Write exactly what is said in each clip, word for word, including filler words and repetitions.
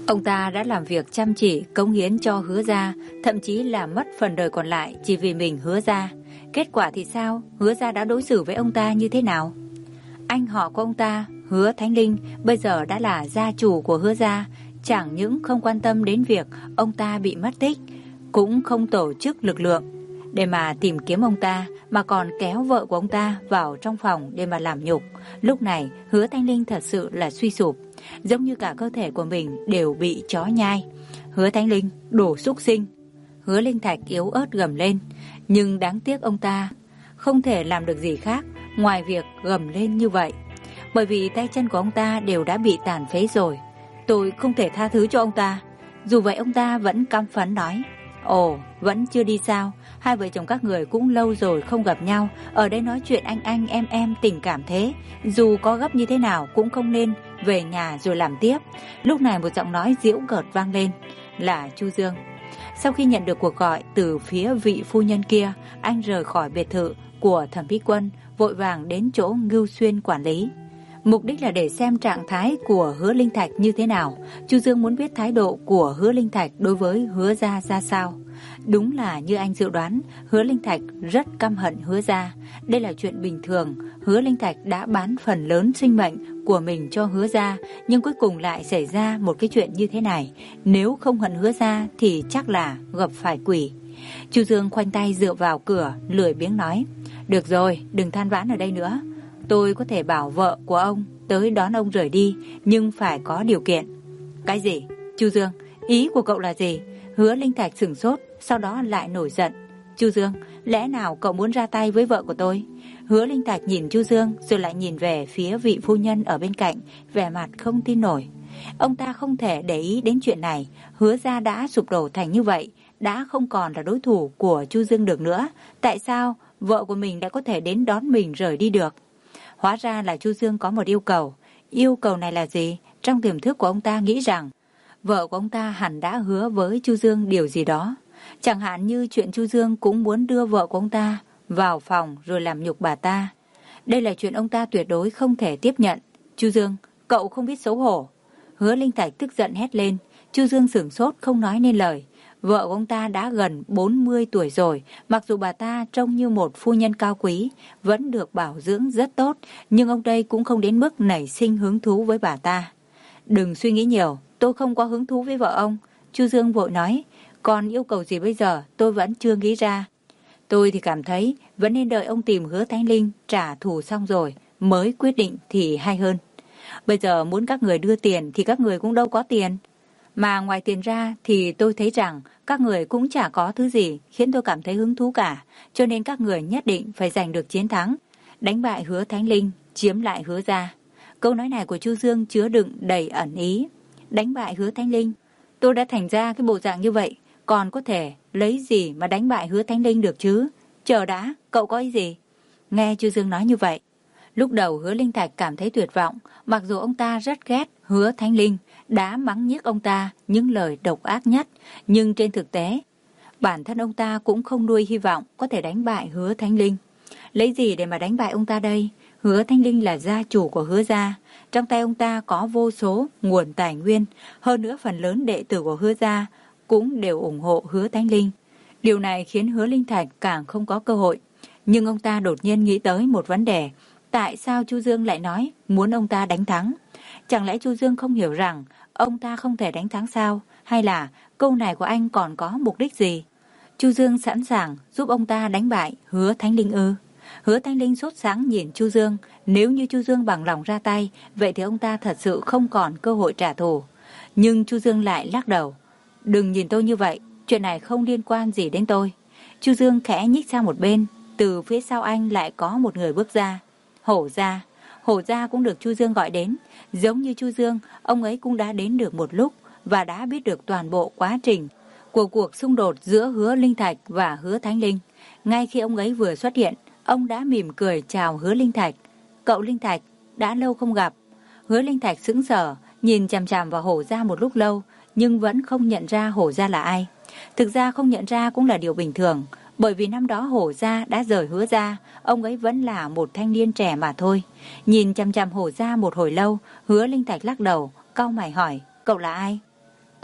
Ông ta đã làm việc chăm chỉ, cống hiến cho Hứa gia, thậm chí là mất phần đời còn lại chỉ vì mình Hứa gia. Kết quả thì sao? Hứa gia đã đối xử với ông ta như thế nào? Anh họ của ông ta, Hứa Thánh Linh, bây giờ đã là gia chủ của Hứa gia, chẳng những không quan tâm đến việc ông ta bị mất tích, cũng không tổ chức lực lượng để mà tìm kiếm ông ta, mà còn kéo vợ của ông ta vào trong phòng để mà làm nhục. Lúc này, Hứa Thanh Linh thật sự là suy sụp, giống như cả cơ thể của mình đều bị chó nhai. Hứa Thanh Linh, đồ xúc sinh! Hứa Linh Thạch yếu ớt gầm lên, nhưng đáng tiếc ông ta không thể làm được gì khác ngoài việc gầm lên như vậy, bởi vì tay chân của ông ta đều đã bị tàn phế rồi. Tôi không thể tha thứ cho ông ta. Dù vậy ông ta vẫn căm phẫn nói, ồ, vẫn chưa đi sao? Hai vợ chồng các người cũng lâu rồi không gặp nhau, ở đây nói chuyện anh anh em em tình cảm thế, dù có gấp như thế nào cũng không nên về nhà rồi làm tiếp. Lúc này một giọng nói giễu cợt vang lên, là Chu Dương. Sau khi nhận được cuộc gọi từ phía vị phu nhân kia, anh rời khỏi biệt thự của Thẩm Bích Quân, vội vàng đến chỗ Ngưu Xuyên quản lý. Mục đích là để xem trạng thái của Hứa Linh Thạch như thế nào. Chu Dương muốn biết thái độ của Hứa Linh Thạch đối với Hứa gia ra sao. Đúng là như anh dự đoán, Hứa Linh Thạch rất căm hận Hứa gia. Đây là chuyện bình thường. Hứa Linh Thạch đã bán phần lớn sinh mệnh của mình cho Hứa gia, nhưng cuối cùng lại xảy ra một cái chuyện như thế này. Nếu không hận Hứa gia thì chắc là gặp phải quỷ. Chu Dương khoanh tay dựa vào cửa, lười biếng nói, được rồi, đừng than vãn ở đây nữa. Tôi có thể bảo vợ của ông tới đón ông rời đi, nhưng phải có điều kiện. Cái gì? Chu Dương, ý của cậu là gì? Hứa Linh Thạch sửng sốt, sau đó lại nổi giận. Chu Dương, lẽ nào cậu muốn ra tay với vợ của tôi? Hứa Linh Thạch nhìn Chu Dương rồi lại nhìn về phía vị phu nhân ở bên cạnh, vẻ mặt không tin nổi. Ông ta không thể để ý đến chuyện này. Hứa gia đã sụp đổ thành như vậy, đã không còn là đối thủ của Chu Dương được nữa. Tại sao vợ của mình đã có thể đến đón mình rời đi được? Hóa ra là Chu Dương có một yêu cầu. Yêu cầu này là gì? Trong tiềm thức của ông ta nghĩ rằng vợ của ông ta hẳn đã hứa với Chu Dương điều gì đó. Chẳng hạn như chuyện Chu Dương cũng muốn đưa vợ của ông ta vào phòng rồi làm nhục bà ta. Đây là chuyện ông ta tuyệt đối không thể tiếp nhận. Chu Dương, cậu không biết xấu hổ. Hứa Linh Thạch tức giận hét lên. Chu Dương sửng sốt không nói nên lời. Vợ của ông ta đã gần bốn mươi tuổi rồi, mặc dù bà ta trông như một phu nhân cao quý, vẫn được bảo dưỡng rất tốt, nhưng ông đây cũng không đến mức nảy sinh hứng thú với bà ta. Đừng suy nghĩ nhiều, tôi không có hứng thú với vợ ông. Chu Dương vội nói, còn yêu cầu gì bây giờ tôi vẫn chưa nghĩ ra. Tôi thì cảm thấy vẫn nên đợi ông tìm Hứa Thánh Linh trả thù xong rồi mới quyết định thì hay hơn. Bây giờ muốn các người đưa tiền thì các người cũng đâu có tiền. Mà ngoài tiền ra thì tôi thấy rằng các người cũng chả có thứ gì khiến tôi cảm thấy hứng thú cả, cho nên các người nhất định phải giành được chiến thắng, đánh bại Hứa Thánh Linh, chiếm lại Hứa gia. Câu nói này của Chu Dương chứa đựng đầy ẩn ý. Đánh bại Hứa Thánh Linh? Tôi đã thành ra cái bộ dạng như vậy, còn có thể lấy gì mà đánh bại Hứa Thánh Linh được chứ? Chờ đã, cậu có ý gì? Nghe Chu Dương nói như vậy, lúc đầu Hứa Linh Thạch cảm thấy tuyệt vọng, mặc dù ông ta rất ghét Hứa Thánh Linh, đã mắng nhiếc ông ta những lời độc ác nhất, nhưng trên thực tế, bản thân ông ta cũng không nuôi hy vọng có thể đánh bại Hứa Thánh Linh. Lấy gì để mà đánh bại ông ta đây? Hứa Thánh Linh là gia chủ của Hứa gia, trong tay ông ta có vô số nguồn tài nguyên, hơn nữa phần lớn đệ tử của Hứa gia cũng đều ủng hộ Hứa Thánh Linh. Điều này khiến Hứa Linh Thạch càng không có cơ hội. Nhưng ông ta đột nhiên nghĩ tới một vấn đề, tại sao Chu Dương lại nói muốn ông ta đánh thắng? Chẳng lẽ Chu Dương không hiểu rằng ông ta không thể đánh thắng sao? Hay là câu này của anh còn có mục đích gì? Chu Dương sẵn sàng giúp ông ta đánh bại Hứa Thánh Linh ư? Hứa Thánh Linh sốt sáng nhìn Chu Dương. Nếu như Chu Dương bằng lòng ra tay, vậy thì ông ta thật sự không còn cơ hội trả thù. Nhưng Chu Dương lại lắc đầu. Đừng nhìn tôi như vậy, chuyện này không liên quan gì đến tôi. Chu Dương khẽ nhích sang một bên. Từ phía sau anh lại có một người bước ra. Hổ gia. Hổ gia cũng được Chu Dương gọi đến. Giống như Chu Dương, ông ấy cũng đã đến được một lúc và đã biết được toàn bộ quá trình của cuộc xung đột giữa Hứa Linh Thạch và Hứa Thánh Linh. Ngay khi ông ấy vừa xuất hiện, ông đã mỉm cười chào Hứa Linh Thạch. Cậu Linh Thạch, đã lâu không gặp. Hứa Linh Thạch sững sờ, nhìn chằm chằm vào Hổ gia một lúc lâu, nhưng vẫn không nhận ra Hổ gia là ai. Thực ra không nhận ra cũng là điều bình thường, bởi vì năm đó Hổ gia đã rời Hứa gia, ông ấy vẫn là một thanh niên trẻ mà thôi. Nhìn chằm chằm Hổ gia một hồi lâu, Hứa Linh Thạch lắc đầu, cau mày hỏi, cậu là ai?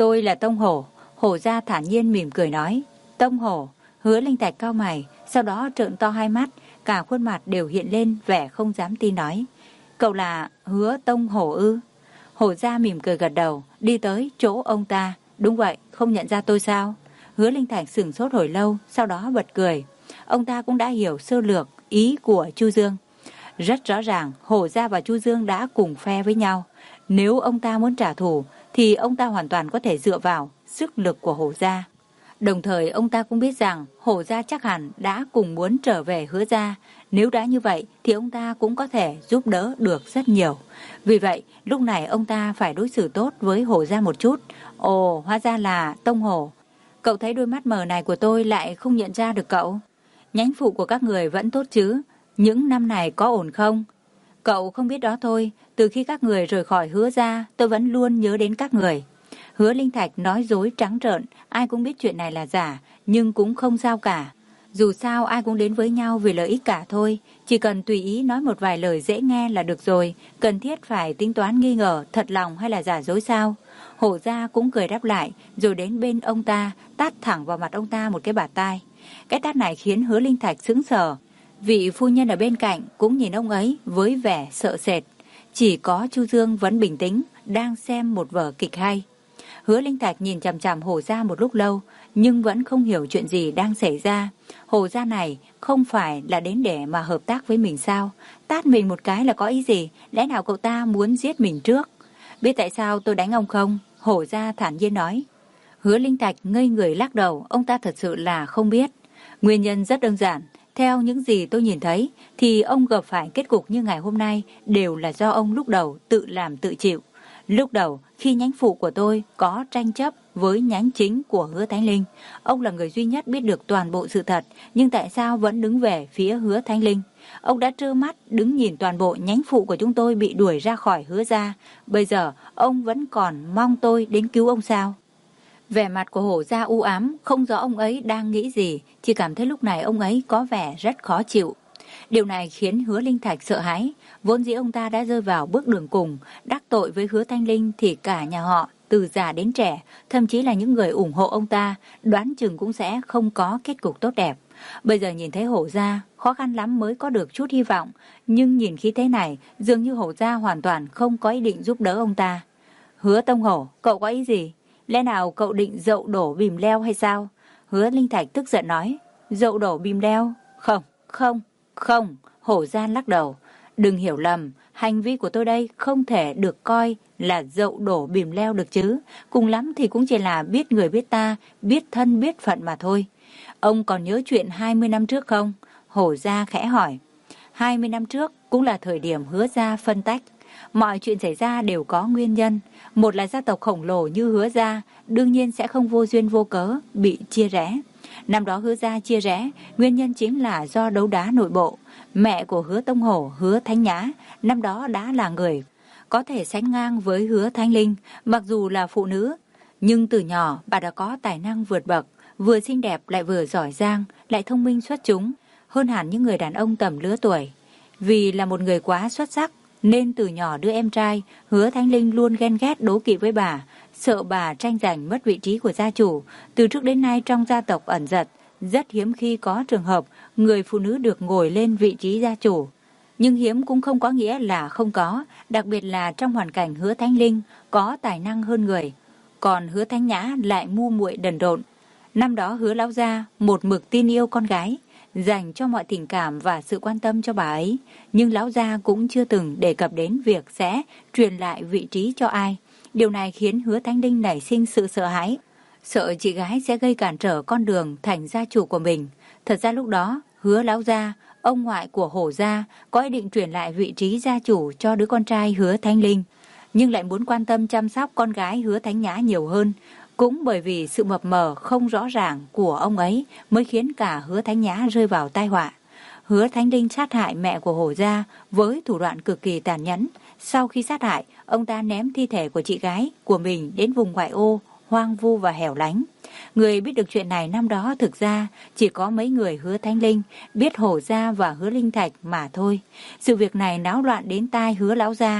Tôi là Tông Hổ. Hổ gia thản nhiên mỉm cười nói. Tông Hổ. Hứa Linh Thạch cau mày, sau đó trợn to hai mắt, cả khuôn mặt đều hiện lên vẻ không dám tin nói. Cậu là Hứa Tông Hổ ư? Hổ gia mỉm cười gật đầu, đi tới chỗ ông ta. Đúng vậy, không nhận ra tôi sao? Hứa Linh Thạch sửng sốt hồi lâu, sau đó bật cười. Ông ta cũng đã hiểu sơ lược ý của Chu Dương. Rất rõ ràng, Hổ gia và Chu Dương đã cùng phe với nhau. Nếu ông ta muốn trả thù, thì ông ta hoàn toàn có thể dựa vào sức lực của Hổ gia. Đồng thời ông ta cũng biết rằng Hổ gia chắc hẳn đã cùng muốn trở về Hứa gia. Nếu đã như vậy thì ông ta cũng có thể giúp đỡ được rất nhiều. Vì vậy lúc này ông ta phải đối xử tốt với Hổ gia một chút. Ồ, hóa ra là Tông Hổ. Cậu thấy đôi mắt mờ này của tôi lại không nhận ra được cậu. Nhánh phụ của các người vẫn tốt chứ? Những năm này có ổn không? Cậu không biết đó thôi. Từ khi các người rời khỏi Hứa gia, tôi vẫn luôn nhớ đến các người. Hứa Linh Thạch nói dối trắng trợn, ai cũng biết chuyện này là giả, nhưng cũng không sao cả. Dù sao ai cũng đến với nhau vì lợi ích cả thôi, chỉ cần tùy ý nói một vài lời dễ nghe là được rồi, cần thiết phải tính toán nghi ngờ thật lòng hay là giả dối sao. Hổ gia cũng cười đáp lại, rồi đến bên ông ta, tát thẳng vào mặt ông ta một cái bạt tai. Cái tát này khiến Hứa Linh Thạch sững sờ. Vị phu nhân ở bên cạnh cũng nhìn ông ấy với vẻ sợ sệt. Chỉ có Chu Dương vẫn bình tĩnh, đang xem một vở kịch hay. Hứa Linh Thạch nhìn chằm chằm Hổ gia một lúc lâu, nhưng vẫn không hiểu chuyện gì đang xảy ra. Hổ gia này không phải là đến để mà hợp tác với mình sao? Tát mình một cái là có ý gì? Lẽ nào cậu ta muốn giết mình trước? Biết tại sao tôi đánh ông không? Hổ gia thản nhiên nói. Hứa Linh Thạch ngây người lắc đầu, ông ta thật sự là không biết. Nguyên nhân rất đơn giản. Theo những gì tôi nhìn thấy, thì ông gặp phải kết cục như ngày hôm nay đều là do ông lúc đầu tự làm tự chịu. Lúc đầu, khi nhánh phụ của tôi có tranh chấp với nhánh chính của Hứa Thánh Linh, ông là người duy nhất biết được toàn bộ sự thật, nhưng tại sao vẫn đứng về phía Hứa Thánh Linh? Ông đã trơ mắt đứng nhìn toàn bộ nhánh phụ của chúng tôi bị đuổi ra khỏi Hứa gia. Bây giờ, ông vẫn còn mong tôi đến cứu ông sao? Vẻ mặt của Hổ gia u ám, không rõ ông ấy đang nghĩ gì, chỉ cảm thấy lúc này ông ấy có vẻ rất khó chịu. Điều này khiến Hứa Linh Thạch sợ hãi, vốn dĩ ông ta đã rơi vào bước đường cùng, đắc tội với Hứa Thanh Linh thì cả nhà họ, từ già đến trẻ, thậm chí là những người ủng hộ ông ta, đoán chừng cũng sẽ không có kết cục tốt đẹp. Bây giờ nhìn thấy Hổ gia, khó khăn lắm mới có được chút hy vọng, nhưng nhìn khí thế này, dường như Hổ gia hoàn toàn không có ý định giúp đỡ ông ta. Hứa Tông Hổ, cậu có ý gì? Lẽ nào cậu định dậu đổ bìm leo hay sao? Hứa Linh Thạch tức giận nói. Dậu đổ bìm leo? Không, không, không. Hổ gia lắc đầu. Đừng hiểu lầm, hành vi của tôi đây không thể được coi là dậu đổ bìm leo được chứ. Cùng lắm thì cũng chỉ là biết người biết ta, biết thân biết phận mà thôi. Ông còn nhớ chuyện hai mươi năm trước không? Hổ gia khẽ hỏi. hai mươi năm trước cũng là thời điểm Hứa gia phân tách. Mọi chuyện xảy ra đều có nguyên nhân. Một là gia tộc khổng lồ như Hứa gia, đương nhiên sẽ không vô duyên vô cớ bị chia rẽ. Năm đó Hứa gia chia rẽ, nguyên nhân chính là do đấu đá nội bộ. Mẹ của Hứa Tông Hổ, Hứa Thánh Nhã, năm đó đã là người có thể sánh ngang với Hứa Thanh Linh, mặc dù là phụ nữ. Nhưng từ nhỏ bà đã có tài năng vượt bậc, vừa xinh đẹp lại vừa giỏi giang, lại thông minh xuất chúng, hơn hẳn những người đàn ông tầm lứa tuổi. Vì là một người quá xuất sắc, nên từ nhỏ đứa em trai Hứa Thánh Linh luôn ghen ghét đố kỵ với bà, sợ bà tranh giành mất vị trí của gia chủ. Từ trước đến nay trong gia tộc ẩn dật, rất hiếm khi có trường hợp người phụ nữ được ngồi lên vị trí gia chủ. Nhưng hiếm cũng không có nghĩa là không có, đặc biệt là trong hoàn cảnh Hứa Thánh Linh có tài năng hơn người, còn Hứa Thánh Nhã lại ngu muội đần độn. Năm đó Hứa lão gia một mực tin yêu con gái, dành cho mọi tình cảm và sự quan tâm cho bà ấy, nhưng lão gia cũng chưa từng đề cập đến việc sẽ truyền lại vị trí cho ai. Điều này khiến Hứa Thánh Linh nảy sinh sự sợ hãi, sợ chị gái sẽ gây cản trở con đường thành gia chủ của mình. Thật ra lúc đó, Hứa lão gia, ông ngoại của Hổ gia, có ý định truyền lại vị trí gia chủ cho đứa con trai Hứa Thánh Linh, nhưng lại muốn quan tâm chăm sóc con gái Hứa Thánh Nhã nhiều hơn. Cũng bởi vì sự mập mờ không rõ ràng của ông ấy mới khiến cả Hứa Thánh Nhã rơi vào tai họa. Hứa Thánh Linh sát hại mẹ của Hổ gia với thủ đoạn cực kỳ tàn nhẫn. Sau khi sát hại, ông ta ném thi thể của chị gái của mình đến vùng ngoại ô, hoang vu và hẻo lánh. Người biết được chuyện này năm đó thực ra chỉ có mấy người Hứa Thánh Linh, biết Hổ gia và Hứa Linh Thạch mà thôi. Sự việc này náo loạn đến tai Hứa lão gia,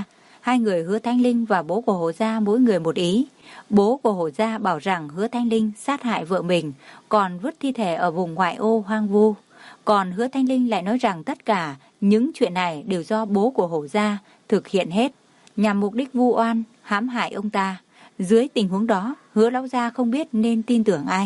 Hai người Hứa Thanh Linh và bố của Hổ gia mỗi người một ý. Bố của Hổ gia bảo rằng Hứa Thanh Linh sát hại vợ mình, còn vứt thi thể ở vùng ngoại ô hoang vu. Còn Hứa Thanh Linh lại nói rằng tất cả những chuyện này đều do bố của Hổ gia thực hiện hết, nhằm mục đích vu oan, hãm hại ông ta. Dưới tình huống đó, Hứa lão gia không biết nên tin tưởng ai.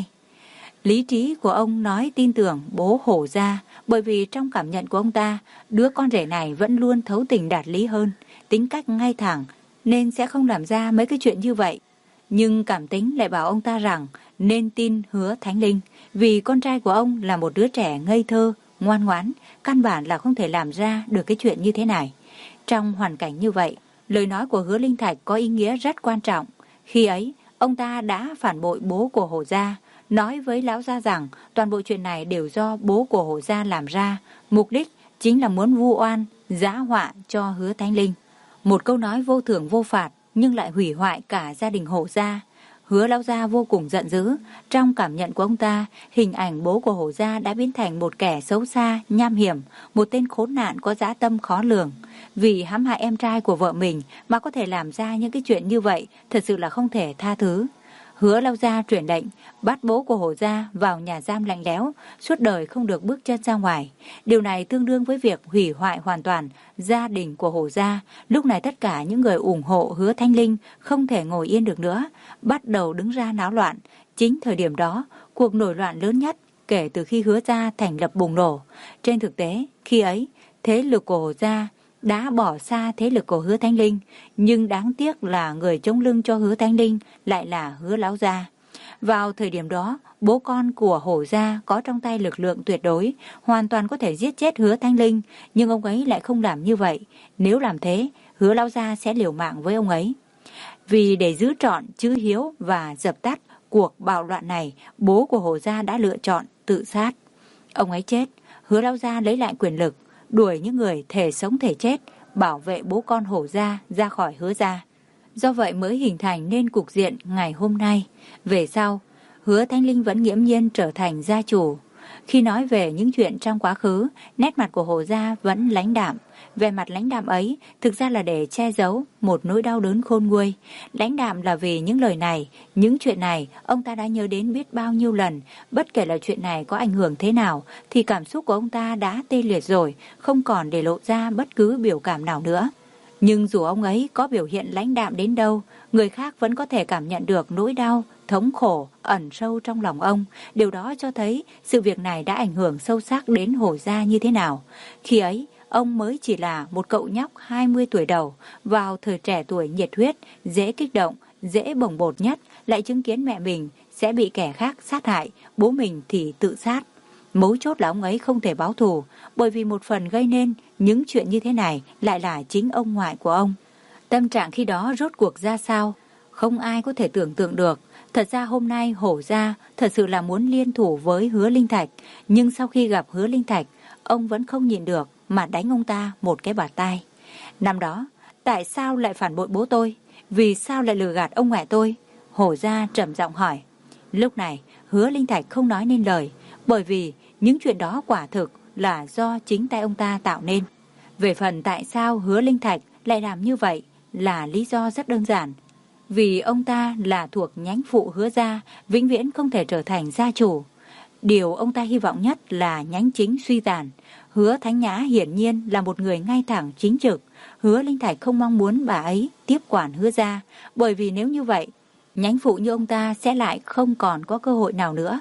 Lý trí của ông nói tin tưởng bố Hổ gia, bởi vì trong cảm nhận của ông ta, đứa con rể này vẫn luôn thấu tình đạt lý hơn, tính cách ngay thẳng, nên sẽ không làm ra mấy cái chuyện như vậy. Nhưng cảm tính lại bảo ông ta rằng nên tin Hứa Thanh Linh, vì con trai của ông là một đứa trẻ ngây thơ, ngoan ngoãn, căn bản là không thể làm ra được cái chuyện như thế này. Trong hoàn cảnh như vậy, lời nói của Hứa Linh Thạch có ý nghĩa rất quan trọng. Khi ấy, ông ta đã phản bội bố của Hổ gia, nói với lão gia rằng toàn bộ chuyện này đều do bố của Hổ gia làm ra, mục đích chính là muốn vu oan, giã họa cho Hứa Thanh Linh. Một câu nói vô thưởng vô phạt nhưng lại hủy hoại cả gia đình Hổ gia. Hứa lão gia vô cùng giận dữ. Trong cảm nhận của ông ta, hình ảnh bố của Hổ gia đã biến thành một kẻ xấu xa, nham hiểm, một tên khốn nạn có dã tâm khó lường. Vì hãm hại em trai của vợ mình mà có thể làm ra những cái chuyện như vậy, thật sự là không thể tha thứ. Hứa lão gia truyền lệnh bắt bố của Hổ gia vào nhà giam lạnh lẽo, suốt đời không được bước chân ra ngoài. Điều này tương đương với việc hủy hoại hoàn toàn gia đình của Hổ gia. Lúc này tất cả những người ủng hộ Hứa Thanh Linh không thể ngồi yên được nữa, bắt đầu đứng ra náo loạn. Chính thời điểm đó, cuộc nổi loạn lớn nhất kể từ khi Hứa gia thành lập bùng nổ. Trên thực tế, khi ấy, thế lực của Hổ gia đã bỏ xa thế lực của Hứa Thanh Linh, nhưng đáng tiếc là người chống lưng cho Hứa Thanh Linh lại là Hứa lão gia. Vào thời điểm đó, bố con của Hổ gia có trong tay lực lượng tuyệt đối, hoàn toàn có thể giết chết Hứa Thanh Linh, nhưng ông ấy lại không làm như vậy. Nếu làm thế, Hứa lão gia sẽ liều mạng với ông ấy. Vì để giữ trọn chữ hiếu và dập tắt cuộc bạo loạn này, bố của Hổ gia đã lựa chọn tự sát. Ông ấy chết, Hứa lão gia lấy lại quyền lực, đuổi những người thể sống thể chết, bảo vệ bố con Hổ gia ra khỏi Hứa gia. Do vậy mới hình thành nên cục diện ngày hôm nay. Về sau, Hứa Thanh Linh vẫn nghiễm nhiên trở thành gia chủ. Khi nói về những chuyện trong quá khứ, nét mặt của Hổ gia vẫn lãnh đạm. Về mặt lãnh đạm ấy thực ra là để che giấu một nỗi đau đớn khôn nguôi. Lãnh đạm là vì những lời này, những chuyện này ông ta đã nhớ đến biết bao nhiêu lần. Bất kể là chuyện này có ảnh hưởng thế nào thì cảm xúc của ông ta đã tê liệt rồi, không còn để lộ ra bất cứ biểu cảm nào nữa. Nhưng dù ông ấy có biểu hiện lãnh đạm đến đâu, người khác vẫn có thể cảm nhận được nỗi đau, thống khổ ẩn sâu trong lòng ông. Điều đó cho thấy sự việc này đã ảnh hưởng sâu sắc đến Hổ gia như thế nào. Khi ấy, ông mới chỉ là một cậu nhóc hai mươi tuổi đầu, vào thời trẻ tuổi nhiệt huyết, dễ kích động, dễ bồng bột nhất, lại chứng kiến mẹ mình sẽ bị kẻ khác sát hại, bố mình thì tự sát. Mấu chốt là ông ấy không thể báo thù, bởi vì một phần gây nên những chuyện như thế này lại là chính ông ngoại của ông. Tâm trạng khi đó rốt cuộc ra sao, không ai có thể tưởng tượng được. Thật ra hôm nay Hổ gia thật sự là muốn liên thủ với Hứa Linh Thạch, nhưng sau khi gặp Hứa Linh Thạch, ông vẫn không nhịn được mà đánh ông ta một cái bạt tai. Năm đó, tại sao lại phản bội bố tôi? Vì sao lại lừa gạt ông ngoại tôi? Hổ gia trầm giọng hỏi. Lúc này, Hứa Linh Thạch không nói nên lời, bởi vì những chuyện đó quả thực là do chính tay ông ta tạo nên. Về phần tại sao Hứa Linh Thạch lại làm như vậy là lý do rất đơn giản. Vì ông ta là thuộc nhánh phụ Hứa gia, vĩnh viễn không thể trở thành gia chủ. Điều ông ta hy vọng nhất là nhánh chính suy tàn. Hứa Thánh Nhã hiển nhiên là một người ngay thẳng chính trực. Hứa Linh Thạch không mong muốn bà ấy tiếp quản Hứa gia, bởi vì nếu như vậy, nhánh phụ như ông ta sẽ lại không còn có cơ hội nào nữa.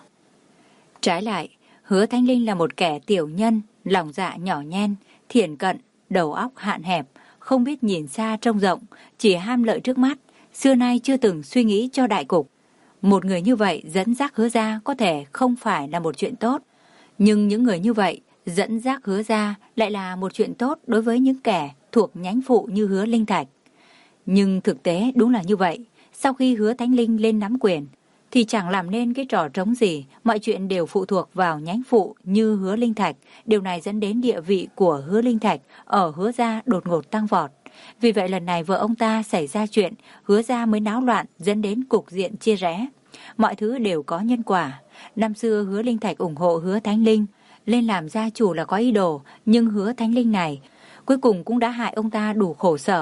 Trái lại, Hứa Thanh Linh là một kẻ tiểu nhân, lòng dạ nhỏ nhen, thiển cận, đầu óc hạn hẹp, không biết nhìn xa trông rộng, chỉ ham lợi trước mắt, xưa nay chưa từng suy nghĩ cho đại cục. Một người như vậy dẫn dắt Hứa gia có thể không phải là một chuyện tốt, nhưng những người như vậy dẫn dắt Hứa gia lại là một chuyện tốt đối với những kẻ thuộc nhánh phụ như Hứa Linh Thạch. Nhưng thực tế đúng là như vậy, sau khi Hứa Thánh Linh lên nắm quyền, thì chẳng làm nên cái trò trống gì, mọi chuyện đều phụ thuộc vào nhánh phụ như Hứa Linh Thạch. Điều này dẫn đến địa vị của Hứa Linh Thạch ở Hứa gia đột ngột tăng vọt. Vì vậy lần này vợ ông ta xảy ra chuyện, Hứa gia mới náo loạn, dẫn đến cục diện chia rẽ. Mọi thứ đều có nhân quả. Năm xưa Hứa Linh Thạch ủng hộ Hứa Thánh Linh lên làm gia chủ là có ý đồ, nhưng Hứa Thánh Linh này cuối cùng cũng đã hại ông ta đủ khổ sở.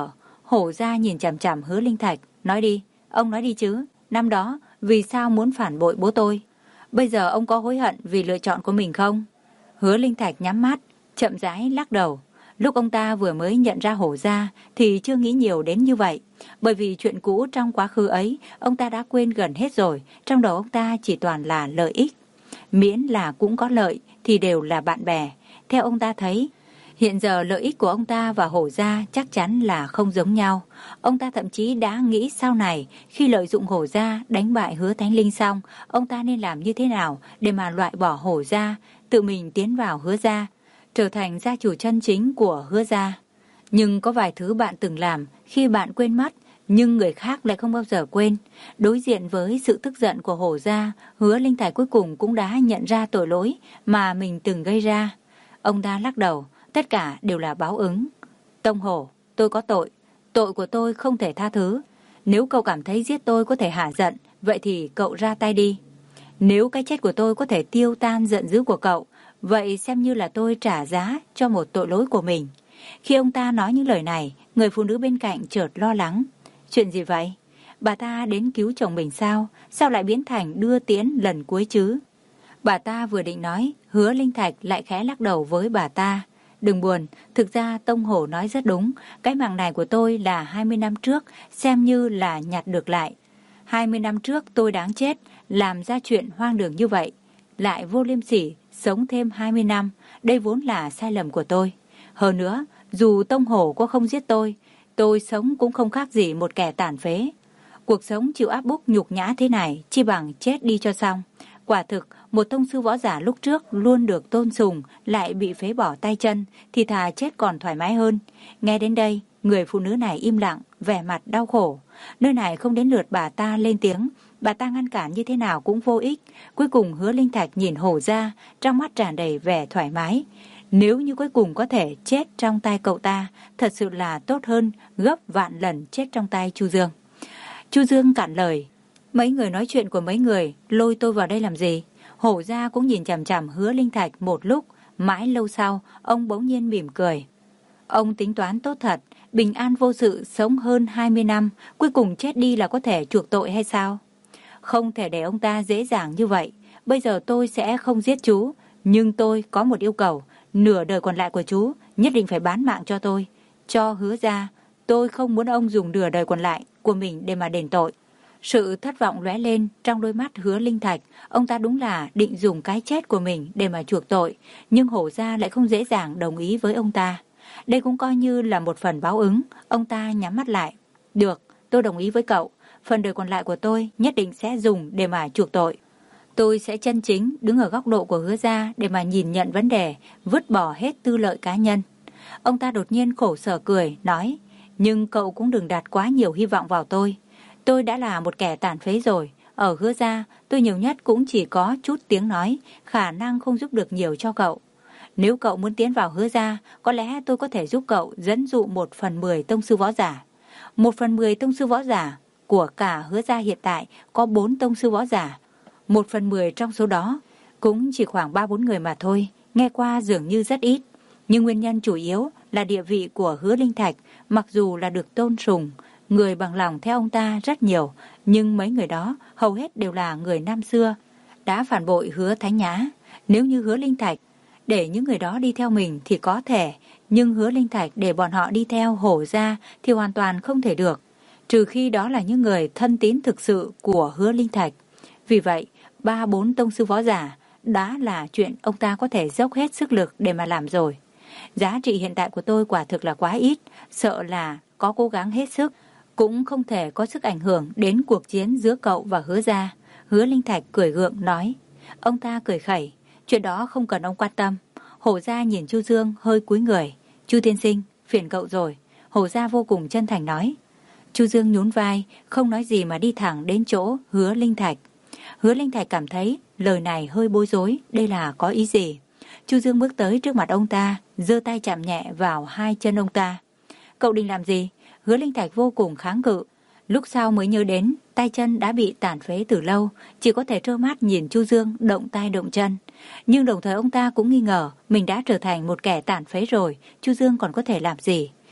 Hổ Gia nhìn chằm chằm Hứa Linh Thạch, nói đi, ông nói đi chứ, năm đó vì sao muốn phản bội bố tôi? Bây giờ ông có hối hận vì lựa chọn của mình không? Hứa Linh Thạch nhắm mắt, chậm rãi lắc đầu. Lúc ông ta vừa mới nhận ra Hổ Gia thì chưa nghĩ nhiều đến như vậy. Bởi vì chuyện cũ trong quá khứ ấy, ông ta đã quên gần hết rồi, trong đầu ông ta chỉ toàn là lợi ích. Miễn là cũng có lợi thì đều là bạn bè. Theo ông ta thấy, hiện giờ lợi ích của ông ta và Hổ Gia chắc chắn là không giống nhau. Ông ta thậm chí đã nghĩ sau này, khi lợi dụng Hổ Gia đánh bại Hứa Thánh Linh xong, ông ta nên làm như thế nào để mà loại bỏ Hổ Gia, tự mình tiến vào Hứa Gia, trở thành gia chủ chân chính của Hứa Gia. Nhưng có vài thứ bạn từng làm, khi bạn quên mất, nhưng người khác lại không bao giờ quên. Đối diện với sự tức giận của Hổ Gia, Hứa Linh Thạch cuối cùng cũng đã nhận ra tội lỗi mà mình từng gây ra. Ông ta lắc đầu, tất cả đều là báo ứng. Tông Hổ, tôi có tội, tội của tôi không thể tha thứ. Nếu cậu cảm thấy giết tôi có thể hả giận, vậy thì cậu ra tay đi. Nếu cái chết của tôi có thể tiêu tan giận dữ của cậu, vậy xem như là tôi trả giá cho một tội lỗi của mình. Khi ông ta nói những lời này, người phụ nữ bên cạnh chợt lo lắng. Chuyện gì vậy? Bà ta đến cứu chồng mình sao? Sao lại biến thành đưa tiễn lần cuối chứ? Bà ta vừa định nói, Hứa Linh Thạch lại khẽ lắc đầu với bà ta. Đừng buồn, thực ra Tông Hổ nói rất đúng. Cái mạng này của tôi là hai mươi năm trước, xem như là nhặt được lại. hai mươi năm trước tôi đáng chết, làm ra chuyện hoang đường như vậy. Lại vô liêm sỉ, sống thêm hai mươi năm, đây vốn là sai lầm của tôi. Hơn nữa, dù Tông Hổ có không giết tôi, tôi sống cũng không khác gì một kẻ tàn phế. Cuộc sống chịu áp bức nhục nhã thế này, chi bằng chết đi cho xong. Quả thực, một tông sư võ giả lúc trước luôn được tôn sùng, lại bị phế bỏ tay chân, thì thà chết còn thoải mái hơn. Nghe đến đây, người phụ nữ này im lặng, vẻ mặt đau khổ. Nơi này không đến lượt bà ta lên tiếng, bà ta ngăn cản như thế nào cũng vô ích. Cuối cùng Hứa Linh Thạch nhìn Hổ Gia, trong mắt tràn đầy vẻ thoải mái. Nếu như cuối cùng có thể chết trong tay cậu ta, thật sự là tốt hơn gấp vạn lần chết trong tay Chu Dương. Chu Dương cạn lời. Mấy người nói chuyện của mấy người, lôi tôi vào đây làm gì? Hổ Gia cũng nhìn chằm chằm Hứa Linh Thạch một lúc, mãi lâu sau, ông bỗng nhiên mỉm cười. Ông tính toán tốt thật, bình an vô sự sống hơn hai mươi năm, cuối cùng chết đi là có thể chuộc tội hay sao? Không thể để ông ta dễ dàng như vậy. Bây giờ tôi sẽ không giết chú, nhưng tôi có một yêu cầu. Nửa đời còn lại của chú nhất định phải bán mạng cho tôi, cho Hứa Gia. Tôi không muốn ông dùng nửa đời còn lại của mình để mà đền tội. Sự thất vọng lóe lên trong đôi mắt Hứa Linh Thạch. Ông ta đúng là định dùng cái chết của mình để mà chuộc tội, nhưng Hổ Gia lại không dễ dàng đồng ý với ông ta. Đây cũng coi như là một phần báo ứng. Ông ta nhắm mắt lại. Được, tôi đồng ý với cậu. Phần đời còn lại của tôi nhất định sẽ dùng để mà chuộc tội. Tôi sẽ chân chính đứng ở góc độ của Hứa Gia để mà nhìn nhận vấn đề, vứt bỏ hết tư lợi cá nhân. Ông ta đột nhiên khổ sở cười, nói, nhưng cậu cũng đừng đặt quá nhiều hy vọng vào tôi. Tôi đã là một kẻ tàn phế rồi. Ở Hứa Gia, tôi nhiều nhất cũng chỉ có chút tiếng nói, khả năng không giúp được nhiều cho cậu. Nếu cậu muốn tiến vào Hứa Gia, có lẽ tôi có thể giúp cậu dẫn dụ một phần mười tông sư võ giả. Một phần mười tông sư võ giả của cả Hứa Gia hiện tại có bốn tông sư võ giả. Một phần mười trong số đó cũng chỉ khoảng ba bốn người mà thôi, nghe qua dường như rất ít. Nhưng nguyên nhân chủ yếu là địa vị của Hứa Linh Thạch, mặc dù là được tôn sùng, người bằng lòng theo ông ta rất nhiều, nhưng mấy người đó hầu hết đều là người năm xưa, đã phản bội Hứa Thánh Nhã. Nếu như Hứa Linh Thạch để những người đó đi theo mình thì có thể, nhưng Hứa Linh Thạch để bọn họ đi theo Hổ Gia thì hoàn toàn không thể được, trừ khi đó là những người thân tín thực sự của Hứa Linh Thạch. Vì vậy, ba bốn tông sư võ giả đã là chuyện ông ta có thể dốc hết sức lực để mà làm rồi. Giá trị hiện tại của tôi quả thực là quá ít, sợ là có cố gắng hết sức cũng không thể có sức ảnh hưởng đến cuộc chiến giữa cậu và Hứa Gia. Hứa Linh Thạch cười gượng nói. Ông ta cười khẩy, chuyện đó không cần ông quan tâm. Hổ Gia nhìn Chu Dương hơi cúi người. Chu tiên sinh, phiền cậu rồi. Hổ Gia vô cùng chân thành nói. Chu Dương nhún vai, không nói gì mà đi thẳng đến chỗ Hứa Linh Thạch. Hứa Linh Thạch cảm thấy lời này hơi bối rối, đây là có ý gì? Chu Dương bước tới trước mặt ông ta, giơ tay chạm nhẹ vào hai chân ông ta. Cậu định làm gì? Hứa Linh Thạch vô cùng kháng cự. Lúc sau mới nhớ đến, tay chân đã bị tàn phế từ lâu, chỉ có thể trơ mắt nhìn Chu Dương động tay động chân. Nhưng đồng thời ông ta cũng nghi ngờ mình đã trở thành một kẻ tàn phế rồi, Chu Dương còn có thể làm gì?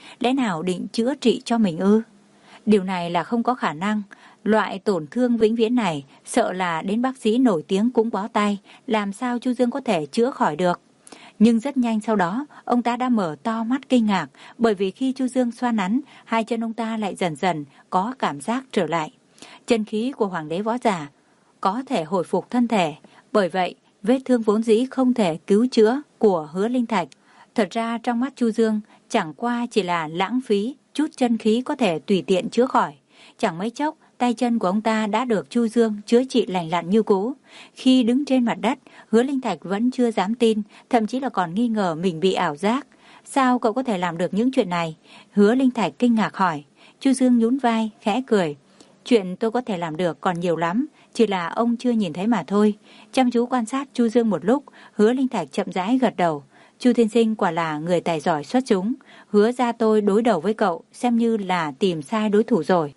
Lẽ nào định chữa trị cho mình ư? Điều này là không có khả năng. Loại tổn thương vĩnh viễn này sợ là đến bác sĩ nổi tiếng cũng bó tay. Làm sao Chu Dương có thể chữa khỏi được? Nhưng rất nhanh sau đó, ông ta đã mở to mắt kinh ngạc, bởi vì khi Chu Dương xoa nắn, hai chân ông ta lại dần dần có cảm giác trở lại. Chân khí của hoàng đế võ giả có thể hồi phục thân thể, bởi vậy vết thương vốn dĩ không thể cứu chữa của Hứa Linh Thạch. Thật ra trong mắt Chu Dương chẳng qua chỉ là lãng phí chút chân khí có thể tùy tiện chữa khỏi. Chẳng mấy chốc, tay chân của ông ta đã được Chu Dương chữa trị lành lặn như cũ. Khi đứng trên mặt đất, Hứa Linh Thạch vẫn chưa dám tin, thậm chí là còn nghi ngờ mình bị ảo giác. Sao cậu có thể làm được những chuyện này? Hứa Linh Thạch kinh ngạc hỏi. Chu Dương nhún vai, khẽ cười. Chuyện tôi có thể làm được còn nhiều lắm, chỉ là ông chưa nhìn thấy mà thôi. Chăm chú quan sát Chu Dương một lúc, Hứa Linh Thạch chậm rãi gật đầu. Chu tiên sinh quả là người tài giỏi xuất chúng. Hứa ra tôi đối đầu với cậu, xem như là tìm sai đối thủ rồi.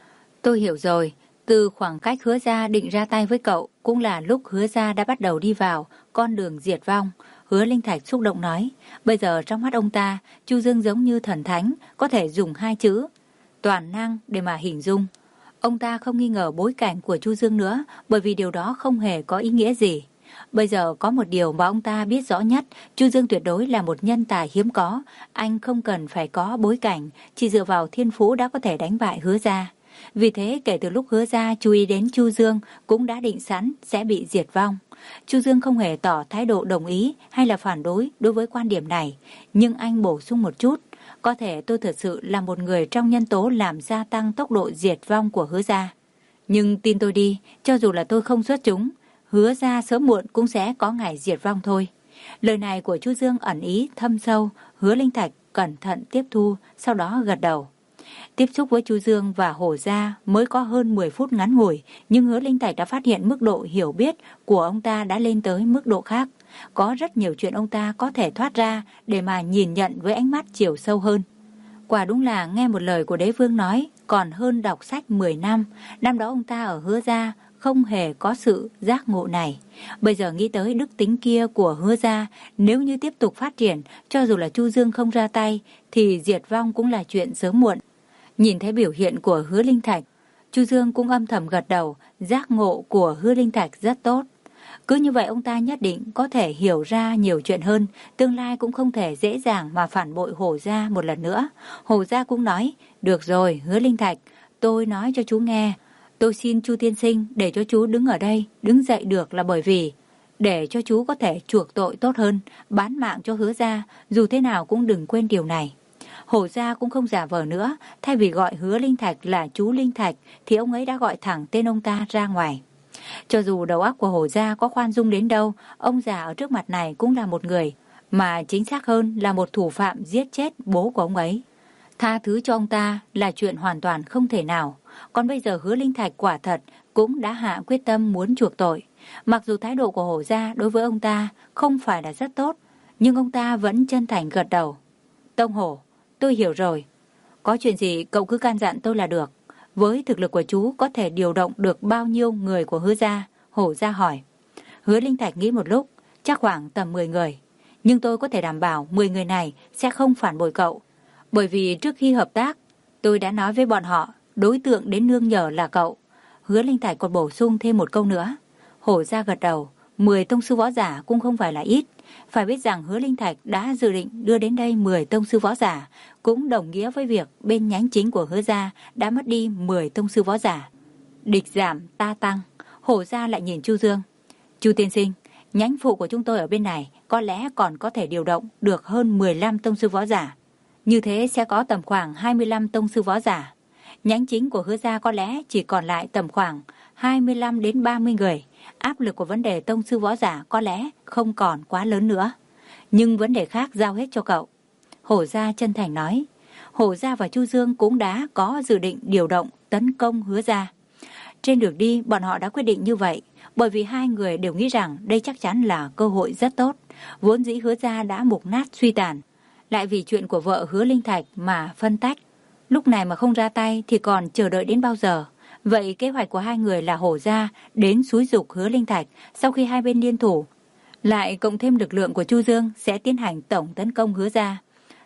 Tôi hiểu rồi, từ khoảng cách Hứa ra định ra tay với cậu, cũng là lúc Hứa ra đã bắt đầu đi vào con đường diệt vong. Hứa Linh Thạch xúc động nói, bây giờ trong mắt ông ta, Chu Dương giống như thần thánh, có thể dùng hai chữ toàn năng để mà hình dung. Ông ta không nghi ngờ bối cảnh của Chu Dương nữa, bởi vì điều đó không hề có ý nghĩa gì. Bây giờ có một điều mà ông ta biết rõ nhất, Chu Dương tuyệt đối là một nhân tài hiếm có. Anh không cần phải có bối cảnh, chỉ dựa vào thiên phú đã có thể đánh bại Hứa ra. Vì thế kể từ lúc Hứa ra chú ý đến Chu Dương cũng đã định sẵn sẽ bị diệt vong. Chu Dương không hề tỏ thái độ đồng ý hay là phản đối đối với quan điểm này, nhưng anh bổ sung một chút. Có thể tôi thật sự là một người trong nhân tố làm gia tăng tốc độ diệt vong của Hứa ra. Nhưng tin tôi đi, cho dù là tôi không xuất chúng, Hứa ra sớm muộn cũng sẽ có ngày diệt vong thôi. Lời này của Chu Dương ẩn ý thâm sâu, Hứa Linh Thạch cẩn thận tiếp thu, sau đó gật đầu. Tiếp xúc với Chu Dương và Hổ Gia mới có hơn mười phút ngắn ngủi, nhưng Hứa Linh Thạch đã phát hiện mức độ hiểu biết của ông ta đã lên tới mức độ khác. Có rất nhiều chuyện ông ta có thể thoát ra để mà nhìn nhận với ánh mắt chiều sâu hơn. Quả đúng là nghe một lời của đế vương nói còn hơn đọc sách mười năm. Năm đó ông ta ở Hứa Gia không hề có sự giác ngộ này. Bây giờ nghĩ tới đức tính kia của Hứa ra, nếu như tiếp tục phát triển, cho dù là Chu Dương không ra tay, thì diệt vong cũng là chuyện sớm muộn. Nhìn thấy biểu hiện của Hứa Linh Thạch, Chu Dương cũng âm thầm gật đầu, giác ngộ của Hứa Linh Thạch rất tốt. Cứ như vậy ông ta nhất định có thể hiểu ra nhiều chuyện hơn, tương lai cũng không thể dễ dàng mà phản bội Hổ Gia một lần nữa. Hổ Gia cũng nói, được rồi Hứa Linh Thạch, tôi nói cho chú nghe. Tôi xin Chu tiên sinh để cho chú đứng ở đây, đứng dậy được là bởi vì để cho chú có thể chuộc tội tốt hơn, bán mạng cho Hứa ra, dù thế nào cũng đừng quên điều này. Hổ Gia cũng không giả vờ nữa, thay vì gọi Hứa Linh Thạch là chú Linh Thạch thì ông ấy đã gọi thẳng tên ông ta ra ngoài. Cho dù đầu óc của Hổ Gia có khoan dung đến đâu, ông già ở trước mặt này cũng là một người, mà chính xác hơn là một thủ phạm giết chết bố của ông ấy. Tha thứ cho ông ta là chuyện hoàn toàn không thể nào. Còn bây giờ Hứa Linh Thạch quả thật cũng đã hạ quyết tâm muốn chuộc tội. Mặc dù thái độ của Hổ Gia đối với ông ta không phải là rất tốt, nhưng ông ta vẫn chân thành gật đầu. Tông Hổ, tôi hiểu rồi. Có chuyện gì cậu cứ can dặn tôi là được. Với thực lực của chú có thể điều động được bao nhiêu người của Hứa Gia? Hổ Gia hỏi. Hứa Linh Thạch nghĩ một lúc, chắc khoảng tầm mười người. Nhưng tôi có thể đảm bảo mười người này sẽ không phản bội cậu. Bởi vì trước khi hợp tác, tôi đã nói với bọn họ đối tượng đến nương nhờ là cậu. Hứa Linh Thạch còn bổ sung thêm một câu nữa. Hổ Gia gật đầu, mười tông sư võ giả cũng không phải là ít. Phải biết rằng Hứa Linh Thạch đã dự định đưa đến đây mười tông sư võ giả, cũng đồng nghĩa với việc bên nhánh chính của Hứa Gia đã mất đi mười tông sư võ giả. Địch giảm ta tăng. Hổ Gia lại nhìn Chu Dương. Chu tiên sinh, nhánh phụ của chúng tôi ở bên này có lẽ còn có thể điều động được hơn mười lăm tông sư võ giả. Như thế sẽ có tầm khoảng hai mươi lăm tông sư võ giả. Nhánh chính của Hứa Gia có lẽ chỉ còn lại tầm khoảng hai mươi lăm đến ba mươi người. Áp lực của vấn đề tông sư võ giả có lẽ không còn quá lớn nữa. Nhưng vấn đề khác giao hết cho cậu. Hổ Gia chân thành nói. Hổ Gia và Chu Dương cũng đã có dự định điều động tấn công Hứa Gia. Trên đường đi bọn họ đã quyết định như vậy, bởi vì hai người đều nghĩ rằng đây chắc chắn là cơ hội rất tốt. Vốn dĩ Hứa Gia đã mục nát suy tàn, lại vì chuyện của vợ Hứa Linh Thạch mà phân tách. Lúc này mà không ra tay thì còn chờ đợi đến bao giờ? Vậy kế hoạch của hai người là Hổ Gia đến xúi giục Hứa Linh Thạch, sau khi hai bên liên thủ, lại cộng thêm lực lượng của Chu Dương sẽ tiến hành tổng tấn công Hứa Gia.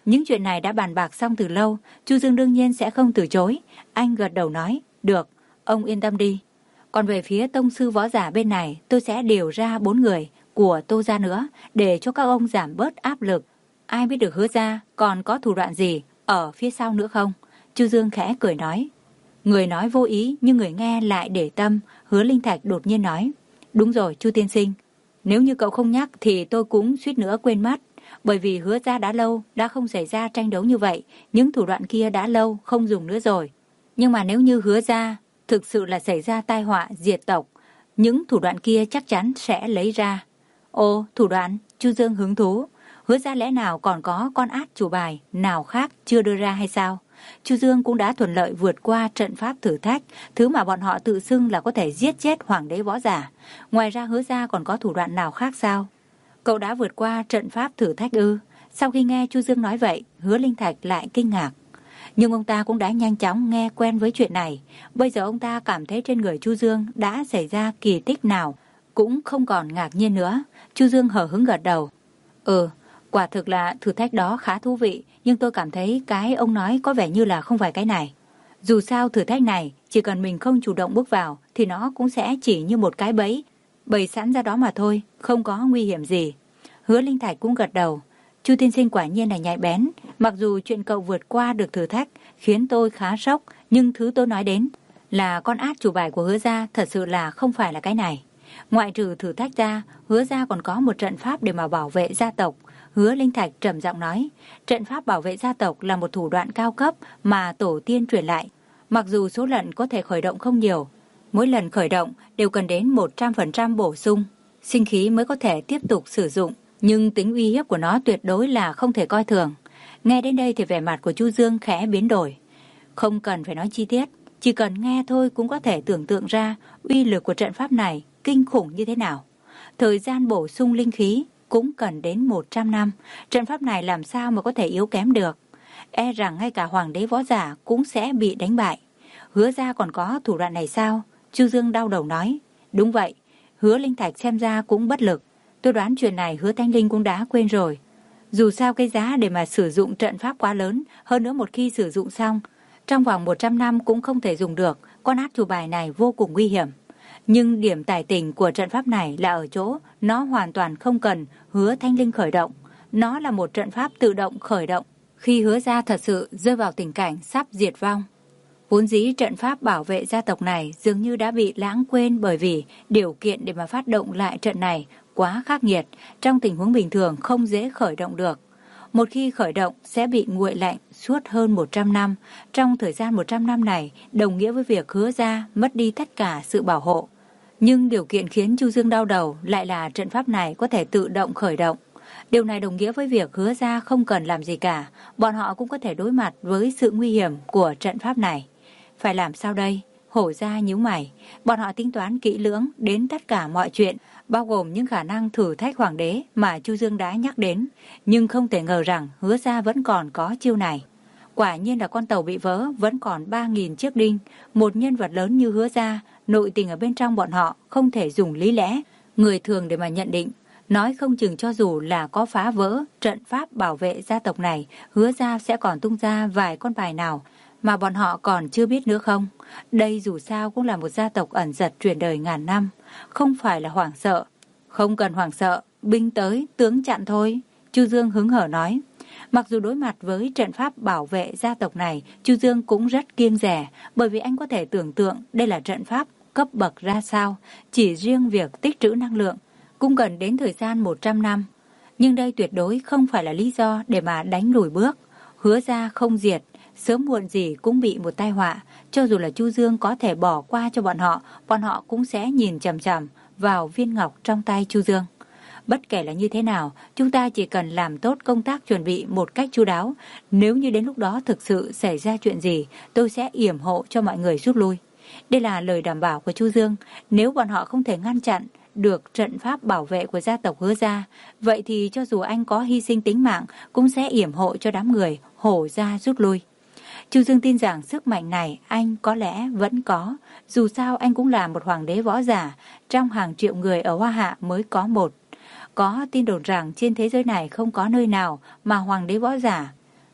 Những chuyện này đã bàn bạc xong từ lâu, Chu Dương đương nhiên sẽ không từ chối. Anh gật đầu nói, được, ông yên tâm đi. Còn về phía tông sư võ giả bên này, tôi sẽ điều ra bốn người của Tô gia nữa, để cho các ông giảm bớt áp lực. Ai biết được Hứa gia còn có thủ đoạn gì ở phía sau nữa không? Chu Dương khẽ cười nói. Người nói vô ý nhưng người nghe lại để tâm. Hứa Linh Thạch đột nhiên nói, đúng rồi Chu tiên sinh, nếu như cậu không nhắc thì tôi cũng suýt nữa quên mất. Bởi vì Hứa gia đã lâu đã không xảy ra tranh đấu như vậy, những thủ đoạn kia đã lâu không dùng nữa rồi. Nhưng mà nếu như Hứa gia thực sự là xảy ra tai họa diệt tộc, những thủ đoạn kia chắc chắn sẽ lấy ra. Ồ, thủ đoạn? Chu Dương hứng thú. Hứa gia lẽ nào còn có con át chủ bài nào khác chưa đưa ra hay sao? Chu Dương cũng đã thuận lợi vượt qua trận pháp thử thách, thứ mà bọn họ tự xưng là có thể giết chết hoàng đế võ giả. Ngoài ra Hứa gia còn có thủ đoạn nào khác sao? Cậu đã vượt qua trận pháp thử thách ư? Sau khi nghe Chu Dương nói vậy, Hứa Linh Thạch lại kinh ngạc. Nhưng ông ta cũng đã nhanh chóng nghe quen với chuyện này. Bây giờ ông ta cảm thấy trên người Chu Dương đã xảy ra kỳ tích nào, cũng không còn ngạc nhiên nữa. Chu Dương hờ hững gật đầu. Ừ, quả thực là thử thách đó khá thú vị, nhưng tôi cảm thấy cái ông nói có vẻ như là không phải cái này. Dù sao thử thách này, chỉ cần mình không chủ động bước vào, thì nó cũng sẽ chỉ như một cái bẫy, bày sẵn ra đó mà thôi, không có nguy hiểm gì. Hứa Linh Thạch cũng gật đầu. Chu tiên sinh quả nhiên là nhạy bén. Mặc dù chuyện cậu vượt qua được thử thách khiến tôi khá sốc, nhưng thứ tôi nói đến là con át chủ bài của Hứa gia thật sự là không phải là cái này. Ngoại trừ thử thách ra, Hứa gia còn có một trận pháp để mà bảo vệ gia tộc. Hứa Linh Thạch trầm giọng nói, trận pháp bảo vệ gia tộc là một thủ đoạn cao cấp mà tổ tiên truyền lại. Mặc dù số lần có thể khởi động không nhiều, mỗi lần khởi động đều cần đến một trăm phần trăm bổ sung sinh khí mới có thể tiếp tục sử dụng, nhưng tính uy hiếp của nó tuyệt đối là không thể coi thường. Nghe đến đây thì vẻ mặt của Chu Dương khẽ biến đổi. Không cần phải nói chi tiết, chỉ cần nghe thôi cũng có thể tưởng tượng ra uy lực của trận pháp này kinh khủng như thế nào. Thời gian bổ sung linh khí cũng cần đến một trăm năm, trận pháp này làm sao mà có thể yếu kém được. E rằng ngay cả hoàng đế võ giả cũng sẽ bị đánh bại. Hứa gia còn có thủ đoạn này sao? Chu Dương đau đầu nói. Đúng vậy, Hứa Linh Thạch xem ra cũng bất lực. Tôi đoán chuyện này Hứa Thanh Linh cũng đã quên rồi. Dù sao cái giá để mà sử dụng trận pháp quá lớn, hơn nữa một khi sử dụng xong, trong vòng một trăm năm cũng không thể dùng được, con át chủ bài này vô cùng nguy hiểm. Nhưng điểm tài tình của trận pháp này là ở chỗ, nó hoàn toàn không cần Hứa Thanh Linh khởi động. Nó là một trận pháp tự động khởi động khi Hứa gia thật sự rơi vào tình cảnh sắp diệt vong. Vốn dĩ trận pháp bảo vệ gia tộc này dường như đã bị lãng quên, bởi vì điều kiện để mà phát động lại trận này quá khắc nghiệt, trong tình huống bình thường không dễ khởi động được. Một khi khởi động sẽ bị nguội lạnh suốt hơn một trăm năm. Trong thời gian một trăm năm này đồng nghĩa với việc Hứa gia mất đi tất cả sự bảo hộ. Nhưng điều kiện khiến Chu Dương đau đầu lại là trận pháp này có thể tự động khởi động. Điều này đồng nghĩa với việc Hứa gia không cần làm gì cả, bọn họ cũng có thể đối mặt với sự nguy hiểm của trận pháp này. Phải làm sao đây? Hổ gia nhíu mày, bọn họ tính toán kỹ lưỡng đến tất cả mọi chuyện, bao gồm những khả năng thử thách hoàng đế mà Chu Dương đã nhắc đến, nhưng không thể ngờ rằng Hứa gia vẫn còn có chiêu này. Quả nhiên là con tàu bị vỡ vẫn còn ba nghìn chiếc đinh, một nhân vật lớn như Hứa gia, nội tình ở bên trong bọn họ không thể dùng lý lẽ người thường để mà nhận định. Nói không chừng cho dù là có phá vỡ trận pháp bảo vệ gia tộc này, Hứa gia sẽ còn tung ra vài con bài nào mà bọn họ còn chưa biết nữa không. Đây dù sao cũng là một gia tộc ẩn giật truyền đời ngàn năm, không phải là hoảng sợ. Không cần hoảng sợ, binh tới tướng chặn thôi, Chu Dương hứng hở nói. Mặc dù đối mặt với trận pháp bảo vệ gia tộc này, Chu Dương cũng rất kiêng dè, bởi vì anh có thể tưởng tượng đây là trận pháp cấp bậc ra sao. Chỉ riêng việc tích trữ năng lượng cũng cần đến thời gian một trăm năm. Nhưng đây tuyệt đối không phải là lý do để mà đánh lùi bước. Hứa gia không diệt, sớm muộn gì cũng bị một tai họa. Cho dù là Chu Dương có thể bỏ qua cho bọn họ, bọn họ cũng sẽ nhìn chằm chằm vào viên ngọc trong tay Chu Dương. Bất kể là như thế nào, chúng ta chỉ cần làm tốt công tác chuẩn bị một cách chu đáo. Nếu như đến lúc đó thực sự xảy ra chuyện gì, tôi sẽ yểm hộ cho mọi người rút lui. Đây là lời đảm bảo của Chu Dương. Nếu bọn họ không thể ngăn chặn được trận pháp bảo vệ của gia tộc Hứa gia, vậy thì cho dù anh có hy sinh tính mạng cũng sẽ yểm hộ cho đám người Hổ gia rút lui. Chu Dương tin rằng sức mạnh này anh có lẽ vẫn có. Dù sao anh cũng là một hoàng đế võ giả, trong hàng triệu người ở Hoa Hạ mới có một. Có tin đồn rằng trên thế giới này không có nơi nào mà hoàng đế võ giả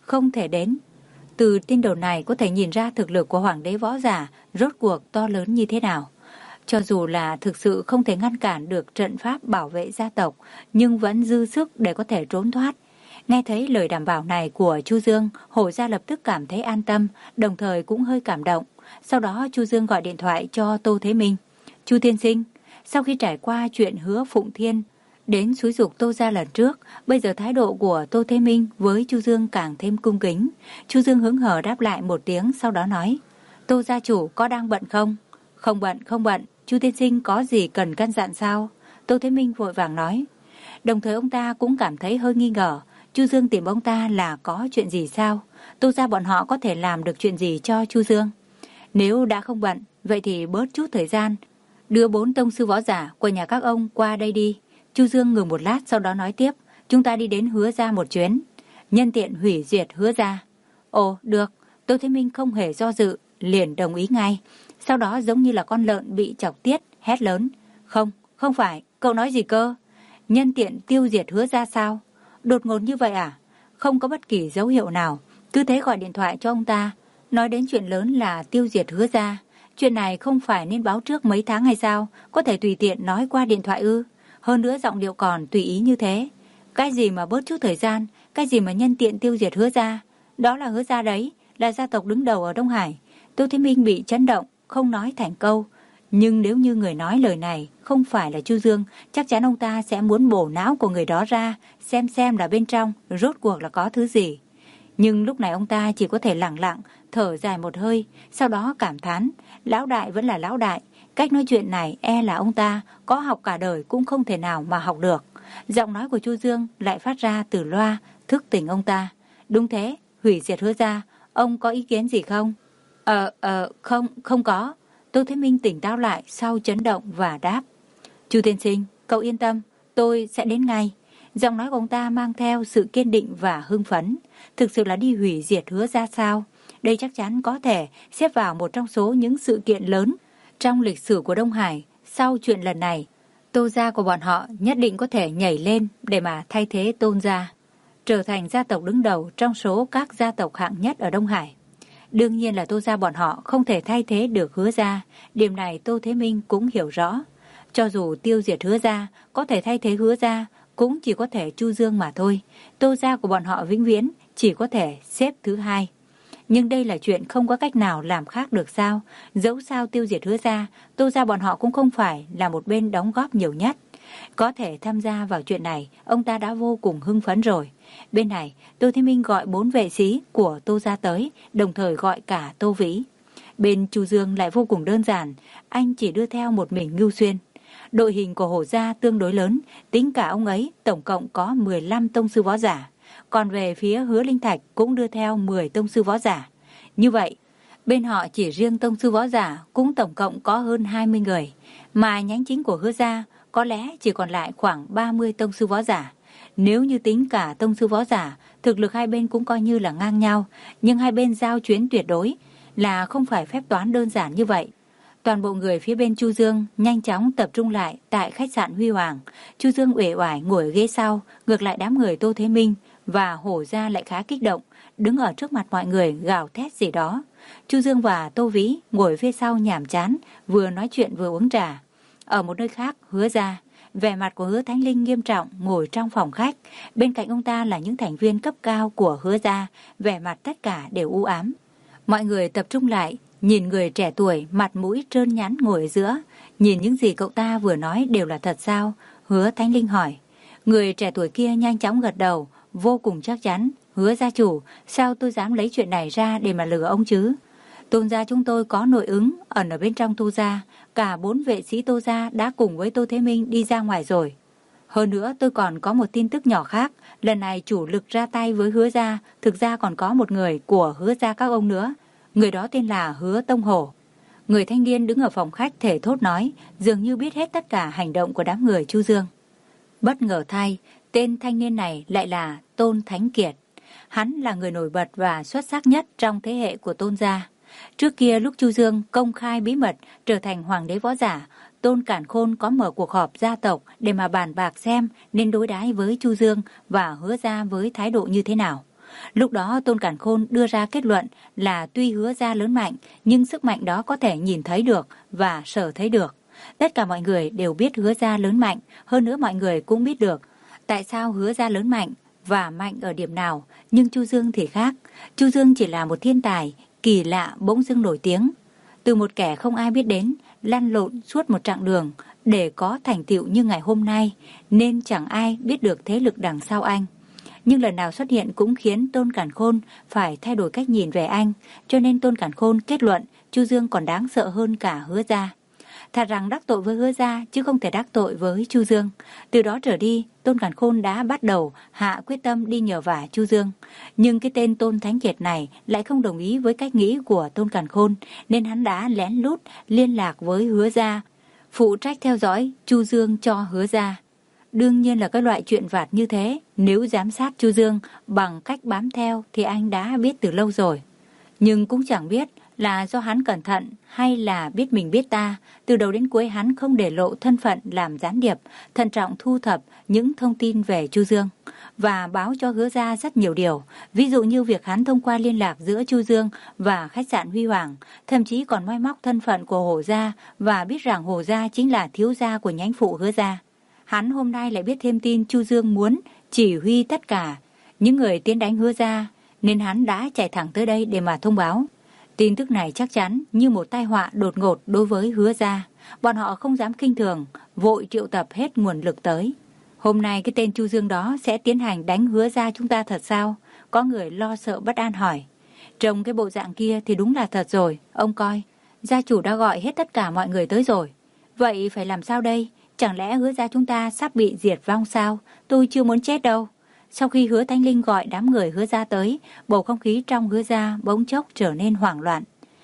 không thể đến. Từ tin đồn này có thể nhìn ra thực lực của hoàng đế võ giả rốt cuộc to lớn như thế nào. Cho dù là thực sự không thể ngăn cản được trận pháp bảo vệ gia tộc, nhưng vẫn dư sức để có thể trốn thoát. Nghe thấy lời đảm bảo này của Chu Dương, Hổ gia lập tức cảm thấy an tâm, đồng thời cũng hơi cảm động. Sau đó Chu Dương gọi điện thoại cho Tô Thế Minh. Chu tiên sinh, sau khi trải qua chuyện hứa Phụng Thiên đến xúi giục Tô gia lần trước, bây giờ thái độ của Tô Thế Minh với Chu Dương càng thêm cung kính. Chu Dương hứng hờ đáp lại một tiếng, sau đó nói: Tô gia chủ có đang bận không? Không bận, không bận. Chu tiên sinh có gì cần căn dặn sao? Tô Thế Minh vội vàng nói. Đồng thời ông ta cũng cảm thấy hơi nghi ngờ, Chu Dương tìm ông ta là có chuyện gì sao? Tô gia bọn họ có thể làm được chuyện gì cho Chu Dương? Nếu đã không bận, vậy thì bớt chút thời gian, đưa bốn tông sư võ giả của nhà các ông qua đây đi. Chu Dương ngừng một lát, sau đó nói tiếp: chúng ta đi đến Hứa gia một chuyến, nhân tiện hủy diệt Hứa gia. Ồ, được. Tô Thế Minh không hề do dự, liền đồng ý ngay. Sau đó giống như là con lợn bị chọc tiết, hét lớn: Không, không phải, cậu nói gì cơ? Nhân tiện tiêu diệt Hứa gia sao? Đột ngột như vậy à? Không có bất kỳ dấu hiệu nào, cứ thế gọi điện thoại cho ông ta, nói đến chuyện lớn là tiêu diệt Hứa gia. Chuyện này không phải nên báo trước mấy tháng hay sao? Có thể tùy tiện nói qua điện thoại ư? Hơn nữa giọng điệu còn tùy ý như thế. Cái gì mà bớt chút thời gian, cái gì mà nhân tiện tiêu diệt Hứa gia? Đó là Hứa gia đấy, là gia tộc đứng đầu ở Đông Hải. Tô Thế Minh bị chấn động, không nói thành câu. Nhưng nếu như người nói lời này không phải là Chu Dương, chắc chắn ông ta sẽ muốn bổ não của người đó ra, xem xem là bên trong rốt cuộc là có thứ gì. Nhưng lúc này ông ta chỉ có thể lặng lặng thở dài một hơi, sau đó cảm thán, lão đại vẫn là lão đại, cách nói chuyện này e là ông ta có học cả đời cũng không thể nào mà học được. Giọng nói của Chu Dương lại phát ra từ loa, thức tỉnh ông ta. Đúng thế, hủy diệt Hứa gia, ông có ý kiến gì không? Ờ, ờ, không, không có. Tô Thế Minh tỉnh táo lại sau chấn động và đáp. Chu tiên sinh, cậu yên tâm, tôi sẽ đến ngay. Giọng nói của ông ta mang theo sự kiên định và hưng phấn. Thực sự là đi hủy diệt Hứa gia sao? Đây chắc chắn có thể xếp vào một trong số những sự kiện lớn trong lịch sử của Đông Hải. Sau chuyện lần này, Tô gia của bọn họ nhất định có thể nhảy lên để mà thay thế Tôn gia, trở thành gia tộc đứng đầu trong số các gia tộc hạng nhất ở Đông Hải. Đương nhiên là Tô gia bọn họ không thể thay thế được Hứa gia, điểm này Tô Thế Minh cũng hiểu rõ. Cho dù tiêu diệt Hứa gia, có thể thay thế Hứa gia cũng chỉ có thể Chu Dương mà thôi. Tô gia của bọn họ vĩnh viễn chỉ có thể xếp thứ hai. Nhưng đây là chuyện không có cách nào làm khác được sao? Dẫu sao tiêu diệt Hứa gia, Tô gia bọn họ cũng không phải là một bên đóng góp nhiều nhất. Có thể tham gia vào chuyện này, ông ta đã vô cùng hưng phấn rồi. Bên này, Tô Thế Minh gọi bốn vệ sĩ của Tô gia tới, đồng thời gọi cả Tô Vĩ. Bên Chu Dương lại vô cùng đơn giản, anh chỉ đưa theo một mình Ngưu Xuyên. Đội hình của Hổ gia tương đối lớn, tính cả ông ấy tổng cộng có mười lăm tông sư võ giả. Còn về phía Hứa Linh Thạch cũng đưa theo mười tông sư võ giả. Như vậy, bên họ chỉ riêng tông sư võ giả cũng tổng cộng có hơn hai mươi người. Mà nhánh chính của Hứa gia có lẽ chỉ còn lại khoảng ba mươi tông sư võ giả. Nếu như tính cả tông sư võ giả, thực lực hai bên cũng coi như là ngang nhau. Nhưng hai bên giao chuyến tuyệt đối là không phải phép toán đơn giản như vậy. Toàn bộ người phía bên Chu Dương nhanh chóng tập trung lại tại khách sạn Huy Hoàng. Chu Dương uể oải ngồi ở ghế sau, ngược lại đám người Tô Thế Minh và Hổ gia lại khá kích động, đứng ở trước mặt mọi người gào thét gì đó. Chu Dương và Tô Vĩ ngồi phía sau nhàm chán, vừa nói chuyện vừa uống trà. Ở một nơi khác, Hứa gia, vẻ mặt của Hứa Thánh Linh nghiêm trọng ngồi trong phòng khách. Bên cạnh ông ta là những thành viên cấp cao của Hứa gia, vẻ mặt tất cả đều u ám. Mọi người tập trung lại, nhìn người trẻ tuổi mặt mũi trơn nhắn ngồi ở giữa. Nhìn những gì cậu ta vừa nói đều là thật sao? Hứa Thánh Linh hỏi. Người trẻ tuổi kia nhanh chóng gật đầu, vô cùng chắc chắn. Hứa gia chủ, sao tôi dám lấy chuyện này ra để mà lừa ông chứ? Tôn gia chúng tôi có nội ứng ẩn ở bên trong Tô gia. Cả bốn vệ sĩ Tô gia đã cùng với Tô Thế Minh đi ra ngoài rồi. Hơn nữa tôi còn có một tin tức nhỏ khác. Lần này chủ lực ra tay với Hứa gia, thực ra còn có một người của Hứa gia các ông nữa. Người đó tên là Hứa Tông Hổ. Người thanh niên đứng ở phòng khách thể thốt nói, dường như biết hết tất cả hành động của đám người Chu Dương. Bất ngờ thay, tên thanh niên này lại là Tôn Thánh Kiệt. Hắn là người nổi bật và xuất sắc nhất trong thế hệ của Tôn gia. Trước kia lúc Chu Dương công khai bí mật trở thành hoàng đế võ giả, Tôn Cản Khôn có mở cuộc họp gia tộc để mà bàn bạc xem nên đối đãi với Chu Dương và Hứa gia với thái độ như thế nào. Lúc đó Tôn Càn Khôn đưa ra kết luận là tuy Hứa gia lớn mạnh, nhưng sức mạnh đó có thể nhìn thấy được và sở thấy được. Tất cả mọi người đều biết Hứa gia lớn mạnh, hơn nữa mọi người cũng biết được tại sao Hứa gia lớn mạnh và mạnh ở điểm nào, nhưng Chu Dương thì khác. Chu Dương chỉ là một thiên tài, kỳ lạ bỗng dưng nổi tiếng. Từ một kẻ không ai biết đến, lăn lộn suốt một chặng đường để có thành tựu như ngày hôm nay, nên chẳng ai biết được thế lực đằng sau anh. Nhưng lần nào xuất hiện cũng khiến Tôn Càn Khôn phải thay đổi cách nhìn về anh, cho nên Tôn Càn Khôn kết luận Chu Dương còn đáng sợ hơn cả Hứa gia. Thà rằng đắc tội với Hứa gia chứ không thể đắc tội với Chu Dương. Từ đó trở đi, Tôn Càn Khôn đã bắt đầu hạ quyết tâm đi nhờ vả Chu Dương. Nhưng cái tên Tôn Thánh Kiệt này lại không đồng ý với cách nghĩ của Tôn Càn Khôn, nên hắn đã lén lút liên lạc với Hứa gia, phụ trách theo dõi Chu Dương cho Hứa gia. Đương nhiên là cái loại chuyện vặt như thế, nếu giám sát Chu Dương bằng cách bám theo thì anh đã biết từ lâu rồi. Nhưng cũng chẳng biết là do hắn cẩn thận hay là biết mình biết ta, từ đầu đến cuối hắn không để lộ thân phận làm gián điệp, thận trọng thu thập những thông tin về Chu Dương và báo cho Hứa gia rất nhiều điều, ví dụ như việc hắn thông qua liên lạc giữa Chu Dương và khách sạn Huy Hoàng, thậm chí còn moi móc thân phận của Hồ gia và biết rằng Hồ gia chính là thiếu gia của nhánh phụ Hứa gia. Hắn hôm nay lại biết thêm tin Chu Dương muốn chỉ huy tất cả những người tiến đánh Hứa gia, nên hắn đã chạy thẳng tới đây để mà thông báo. Tin tức này chắc chắn như một tai họa đột ngột đối với Hứa gia. Bọn họ không dám khinh thường, vội triệu tập hết nguồn lực tới. Hôm nay cái tên Chu Dương đó sẽ tiến hành đánh Hứa gia chúng ta thật sao? Có người lo sợ bất an hỏi. Trông cái bộ dạng kia thì đúng là thật rồi, ông coi. Gia chủ đã gọi hết tất cả mọi người tới rồi. Vậy phải làm sao đây? Chẳng lẽ Hứa gia chúng ta sắp bị diệt vong sao? Tôi chưa muốn chết đâu. Sau khi Hứa Thanh Linh gọi đám người Hứa gia tới, bầu không khí trong Hứa gia bỗng chốc trở nên hoảng loạn.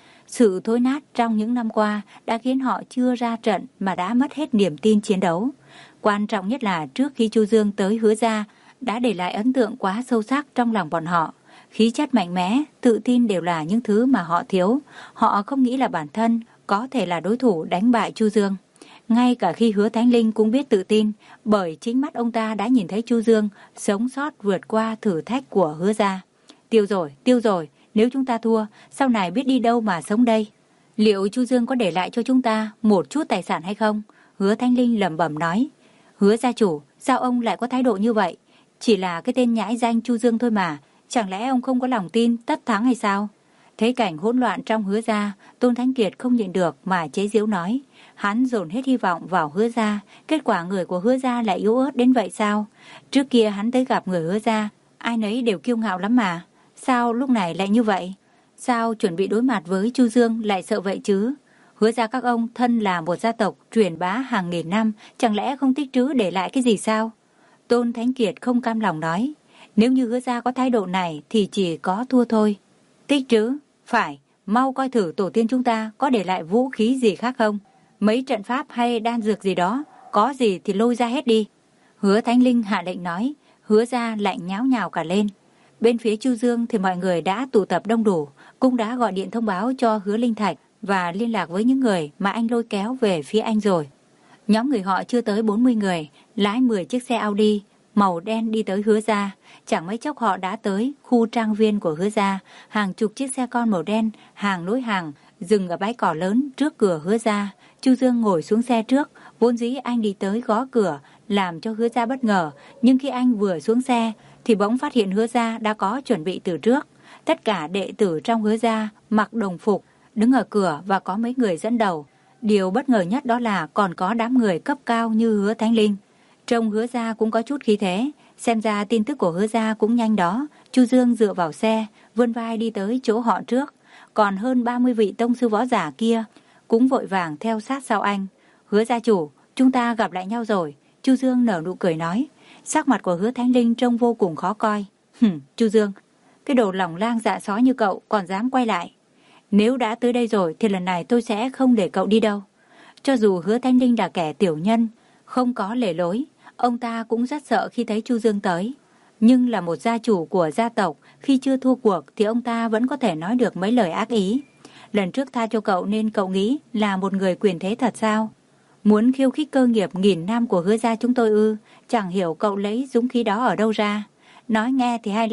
Sự thối nát trong những năm qua đã khiến họ chưa ra trận mà đã mất hết niềm tin chiến đấu. Quan trọng nhất là trước khi Chu Dương tới Hứa gia đã để lại ấn tượng quá sâu sắc trong lòng bọn họ. Khí chất mạnh mẽ, tự tin đều là những thứ mà họ thiếu. Họ không nghĩ là bản thân có thể là đối thủ đánh bại Chu Dương. Ngay cả khi Hứa Thánh Linh cũng biết tự tin, bởi chính mắt ông ta đã nhìn thấy Chu Dương sống sót vượt qua thử thách của Hứa gia. Tiêu rồi, tiêu rồi, nếu chúng ta thua, sau này biết đi đâu mà sống đây? Liệu Chu Dương có để lại cho chúng ta một chút tài sản hay không? Hứa Thánh Linh lẩm bẩm nói. Hứa gia chủ, sao ông lại có thái độ như vậy? Chỉ là cái tên nhãi danh Chu Dương thôi mà, chẳng lẽ ông không có lòng tin tất thắng hay sao? Thấy cảnh hỗn loạn trong Hứa gia, Tôn Thánh Kiệt không nhịn được mà chế giễu nói. Hắn dồn hết hy vọng vào Hứa gia, kết quả người của Hứa gia lại yếu ớt đến vậy sao? Trước kia hắn tới gặp người Hứa gia, ai nấy đều kiêu ngạo lắm mà. Sao lúc này lại như vậy? Sao chuẩn bị đối mặt với Chu Dương lại sợ vậy chứ? Hứa gia các ông thân là một gia tộc truyền bá hàng nghìn năm, chẳng lẽ không tích trữ để lại cái gì sao? Tôn Thánh Kiệt không cam lòng nói. Nếu như Hứa gia có thái độ này thì chỉ có thua thôi. Tích trữ? Phải, mau coi thử tổ tiên chúng ta có để lại vũ khí gì khác không? Mấy trận pháp hay đan dược gì đó, có gì thì lôi ra hết đi. Hứa Thánh Linh hạ lệnh nói. Hứa gia lạnh nháo nhào cả lên. Bên phía Chu Dương thì mọi người đã tụ tập đông đủ, cũng đã gọi điện thông báo cho Hứa Linh Thạch và liên lạc với những người mà anh lôi kéo về phía anh rồi. Nhóm người họ chưa tới bốn mươi người, lái mười chiếc xe Audi màu đen đi tới Hứa gia. Chẳng mấy chốc họ đã tới khu trang viên của Hứa gia. Hàng chục chiếc xe con màu đen hàng nối hàng dừng ở bãi cỏ lớn trước cửa Hứa gia. Chu Dương ngồi xuống xe trước, vốn dĩ anh đi tới gõ cửa làm cho Hứa gia bất ngờ, nhưng khi anh vừa xuống xe thì bỗng phát hiện Hứa gia đã có chuẩn bị từ trước. Tất cả đệ tử trong Hứa gia mặc đồng phục, đứng ở cửa và có mấy người dẫn đầu. Điều bất ngờ nhất đó là còn có đám người cấp cao như Hứa Thánh Linh. Trông Hứa gia cũng có chút khí thế, xem ra tin tức của Hứa gia cũng nhanh đó. Chu Dương dựa vào xe, vươn vai đi tới chỗ họ trước. Còn hơn ba mươi vị tông sư võ giả kia cũng vội vàng theo sát sau anh. Hứa gia chủ, chúng ta gặp lại nhau rồi. Chu Dương nở nụ cười nói. Sắc mặt của Hứa Thánh Linh trông vô cùng khó coi. Hừm, Chu Dương, cái đồ lòng lang dạ sói như cậu còn dám quay lại. Nếu đã tới đây rồi thì lần này tôi sẽ không để cậu đi đâu. Cho dù Hứa Thánh Linh là kẻ tiểu nhân, không có lề lối, ông ta cũng rất sợ khi thấy Chu Dương tới. Nhưng là một gia chủ của gia tộc, khi chưa thua cuộc thì ông ta vẫn có thể nói được mấy lời ác ý. Lần trước tha cho cậu nên cậu nghĩ là một người quyền thế thật sao? Muốn khiêu khích cơ nghiệp nghìn năm của Hứa gia chúng tôi ư? Chẳng hiểu cậu lấy dũng khí đó ở đâu ra. Nói nghe thì hay lắm,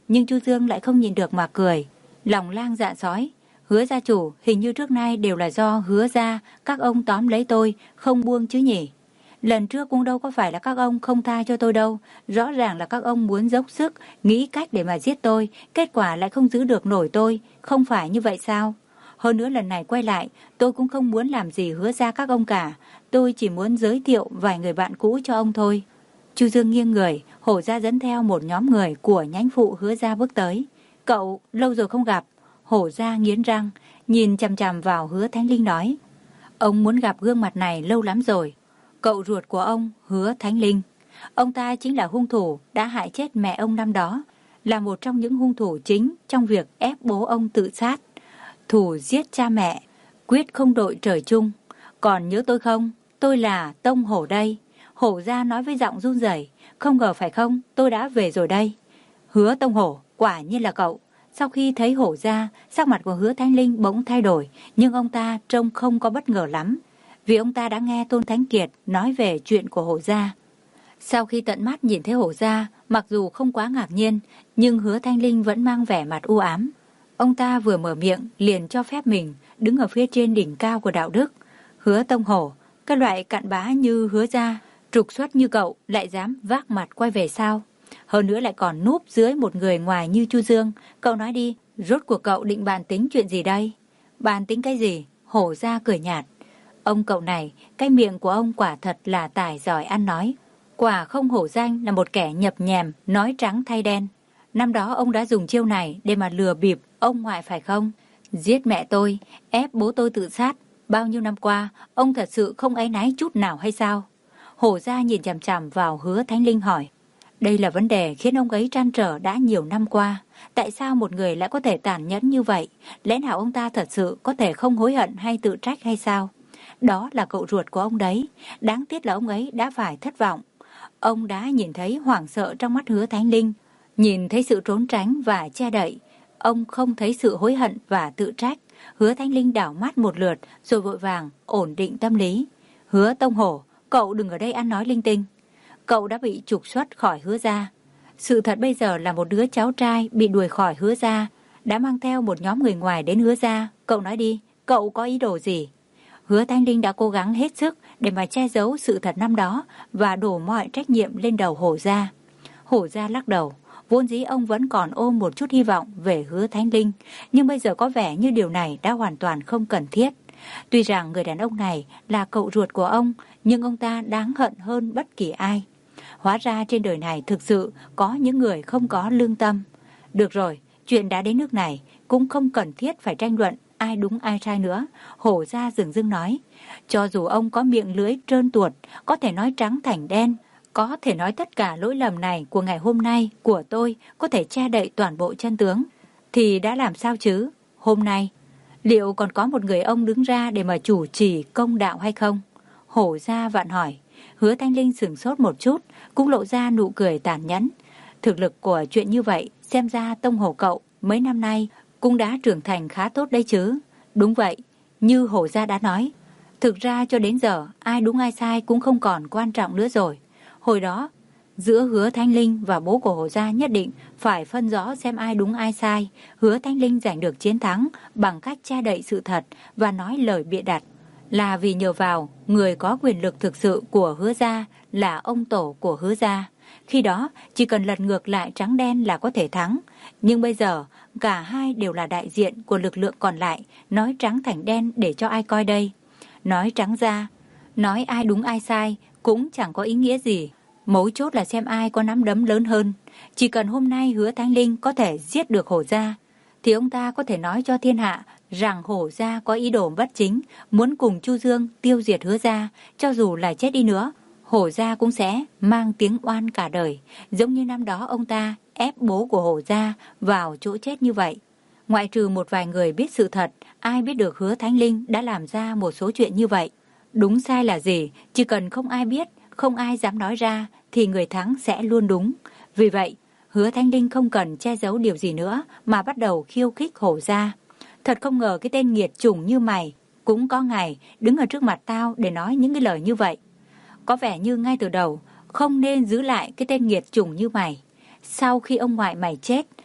nhưng Chu Dương lại không nhịn được mà cười. Lòng lang dạ sói, Hứa gia chủ, hình như trước nay đều là do Hứa gia các ông tóm lấy tôi, không buông chứ nhỉ? Lần trước cũng đâu có phải là các ông không tha cho tôi đâu, rõ ràng là các ông muốn dốc sức, nghĩ cách để mà giết tôi, kết quả lại không giữ được nổi tôi, không phải như vậy sao? Hơn nữa lần này quay lại, tôi cũng không muốn làm gì Hứa gia các ông cả, tôi chỉ muốn giới thiệu vài người bạn cũ cho ông thôi. Chu Dương nghiêng người, Hổ gia dẫn theo một nhóm người của nhánh phụ Hứa gia bước tới. Cậu, lâu rồi không gặp. Hổ gia nghiến răng, nhìn chằm chằm vào Hứa Thánh Linh nói. Ông muốn gặp gương mặt này lâu lắm rồi. Cậu ruột của ông, Hứa Thánh Linh. Ông ta chính là hung thủ đã hại chết mẹ ông năm đó, là một trong những hung thủ chính trong việc ép bố ông tự sát. Thủ giết cha mẹ, quyết không đội trời chung. Còn nhớ tôi không? Tôi là Tông Hổ đây. Hổ gia nói với giọng run rẩy. Không ngờ phải không? Tôi đã về rồi đây. Hứa Tông Hổ, quả nhiên là cậu. Sau khi thấy Hổ gia, sắc mặt của Hứa Thánh Linh bỗng thay đổi, nhưng ông ta trông không có bất ngờ lắm, vì ông ta đã nghe Tôn Thánh Kiệt nói về chuyện của Hổ gia. Sau khi tận mắt nhìn thấy Hổ gia, mặc dù không quá ngạc nhiên, nhưng Hứa Thanh Linh vẫn mang vẻ mặt u ám. Ông ta vừa mở miệng liền cho phép mình đứng ở phía trên đỉnh cao của đạo đức. Hứa Tông Hổ, các loại cặn bã như Hứa gia, trục xuất như cậu lại dám vác mặt quay về sao? Hơn nữa lại còn núp dưới một người ngoài như Chu Dương. Cậu nói đi, rốt cuộc cậu định bàn tính chuyện gì đây? Bàn tính cái gì? Hổ gia cười nhạt. Ông cậu này, cái miệng của ông quả thật là tài giỏi ăn nói. Quả không hổ danh là một kẻ nhập nhèm, nói trắng thay đen. Năm đó ông đã dùng chiêu này để mà lừa bịp ông ngoại phải không? Giết mẹ tôi, ép bố tôi tự sát. Bao nhiêu năm qua, ông thật sự không áy náy chút nào hay sao? Hổ gia nhìn chằm chằm vào Hứa Thánh Linh hỏi. Đây là vấn đề khiến ông ấy trăn trở đã nhiều năm qua. Tại sao một người lại có thể tàn nhẫn như vậy? Lẽ nào ông ta thật sự có thể không hối hận hay tự trách hay sao? Đó là cậu ruột của ông đấy. Đáng tiếc là ông ấy đã phải thất vọng. Ông đã nhìn thấy hoảng sợ trong mắt Hứa Thánh Linh, nhìn thấy sự trốn tránh và che đậy. Ông không thấy sự hối hận và tự trách. Hứa Thánh Linh đảo mắt một lượt rồi vội vàng ổn định tâm lý. Hứa Tông Hổ, cậu đừng ở đây ăn nói linh tinh. Cậu đã bị trục xuất khỏi Hứa gia. Sự thật bây giờ là một đứa cháu trai bị đuổi khỏi Hứa gia, đã mang theo một nhóm người ngoài đến Hứa gia. Cậu nói đi, cậu có ý đồ gì? Hứa Thanh Linh đã cố gắng hết sức để mà che giấu sự thật năm đó và đổ mọi trách nhiệm lên đầu Hổ gia. Hổ gia lắc đầu, vốn dĩ ông vẫn còn ôm một chút hy vọng về Hứa Thanh Linh, nhưng bây giờ có vẻ như điều này đã hoàn toàn không cần thiết. Tuy rằng người đàn ông này là cậu ruột của ông, nhưng ông ta đáng hận hơn bất kỳ ai. Hóa ra trên đời này thực sự có những người không có lương tâm. Được rồi, chuyện đã đến nước này, cũng không cần thiết phải tranh luận ai đúng ai sai nữa. Hổ gia dửng dưng nói, cho dù ông có miệng lưỡi trơn tuột, có thể nói trắng thành đen, có thể nói tất cả lỗi lầm này của ngày hôm nay của tôi có thể che đậy toàn bộ chân tướng, thì đã làm sao chứ? Hôm nay, liệu còn có một người ông đứng ra để mà chủ trì công đạo hay không? Hổ gia vặn hỏi. Hứa Thanh Linh sửng sốt một chút, cũng lộ ra nụ cười tàn nhẫn. Thực lực của chuyện như vậy, xem ra Tông Hổ cậu mấy năm nay cũng đã trưởng thành khá tốt đấy chứ. Đúng vậy, như Hổ gia đã nói, thực ra cho đến giờ ai đúng ai sai cũng không còn quan trọng nữa rồi. Hồi đó, giữa Hứa Thanh Linh và bố của Hổ gia nhất định phải phân rõ xem ai đúng ai sai. Hứa Thanh Linh giành được chiến thắng bằng cách che đậy sự thật và nói lời bịa đặt, là vì nhờ vào người có quyền lực thực sự của Hứa gia là ông tổ của Hứa gia. Khi đó chỉ cần lật ngược lại trắng đen là có thể thắng. Nhưng bây giờ cả hai đều là đại diện của lực lượng còn lại, nói trắng thành đen để cho ai coi đây? Nói trắng ra, nói ai đúng ai sai cũng chẳng có ý nghĩa gì. Mấu chốt là xem ai có nắm đấm lớn hơn. Chỉ cần hôm nay Hứa Thanh Linh có thể giết được Hổ gia, thì ông ta có thể nói cho thiên hạ rằng Hổ gia có ý đồ bất chính, muốn cùng Chu Dương tiêu diệt Hứa gia. Cho dù là chết đi nữa, Hổ gia cũng sẽ mang tiếng oan cả đời, giống như năm đó ông ta ép bố của Hổ gia vào chỗ chết như vậy. Ngoại trừ một vài người biết sự thật, ai biết được Hứa Thánh Linh đã làm ra một số chuyện như vậy. Đúng sai là gì, chỉ cần không ai biết, không ai dám nói ra, thì người thắng sẽ luôn đúng. Vì vậy, Hứa Thánh Linh không cần che giấu điều gì nữa mà bắt đầu khiêu khích Hổ gia. Thật không ngờ cái tên nghiệt chủng như mày cũng có ngày đứng ở trước mặt tao để nói những cái lời như vậy. Có vẻ như ngay từ đầu không nên giữ lại cái tên nghiệt chủng như mày. Sau khi ông ngoại mày chết,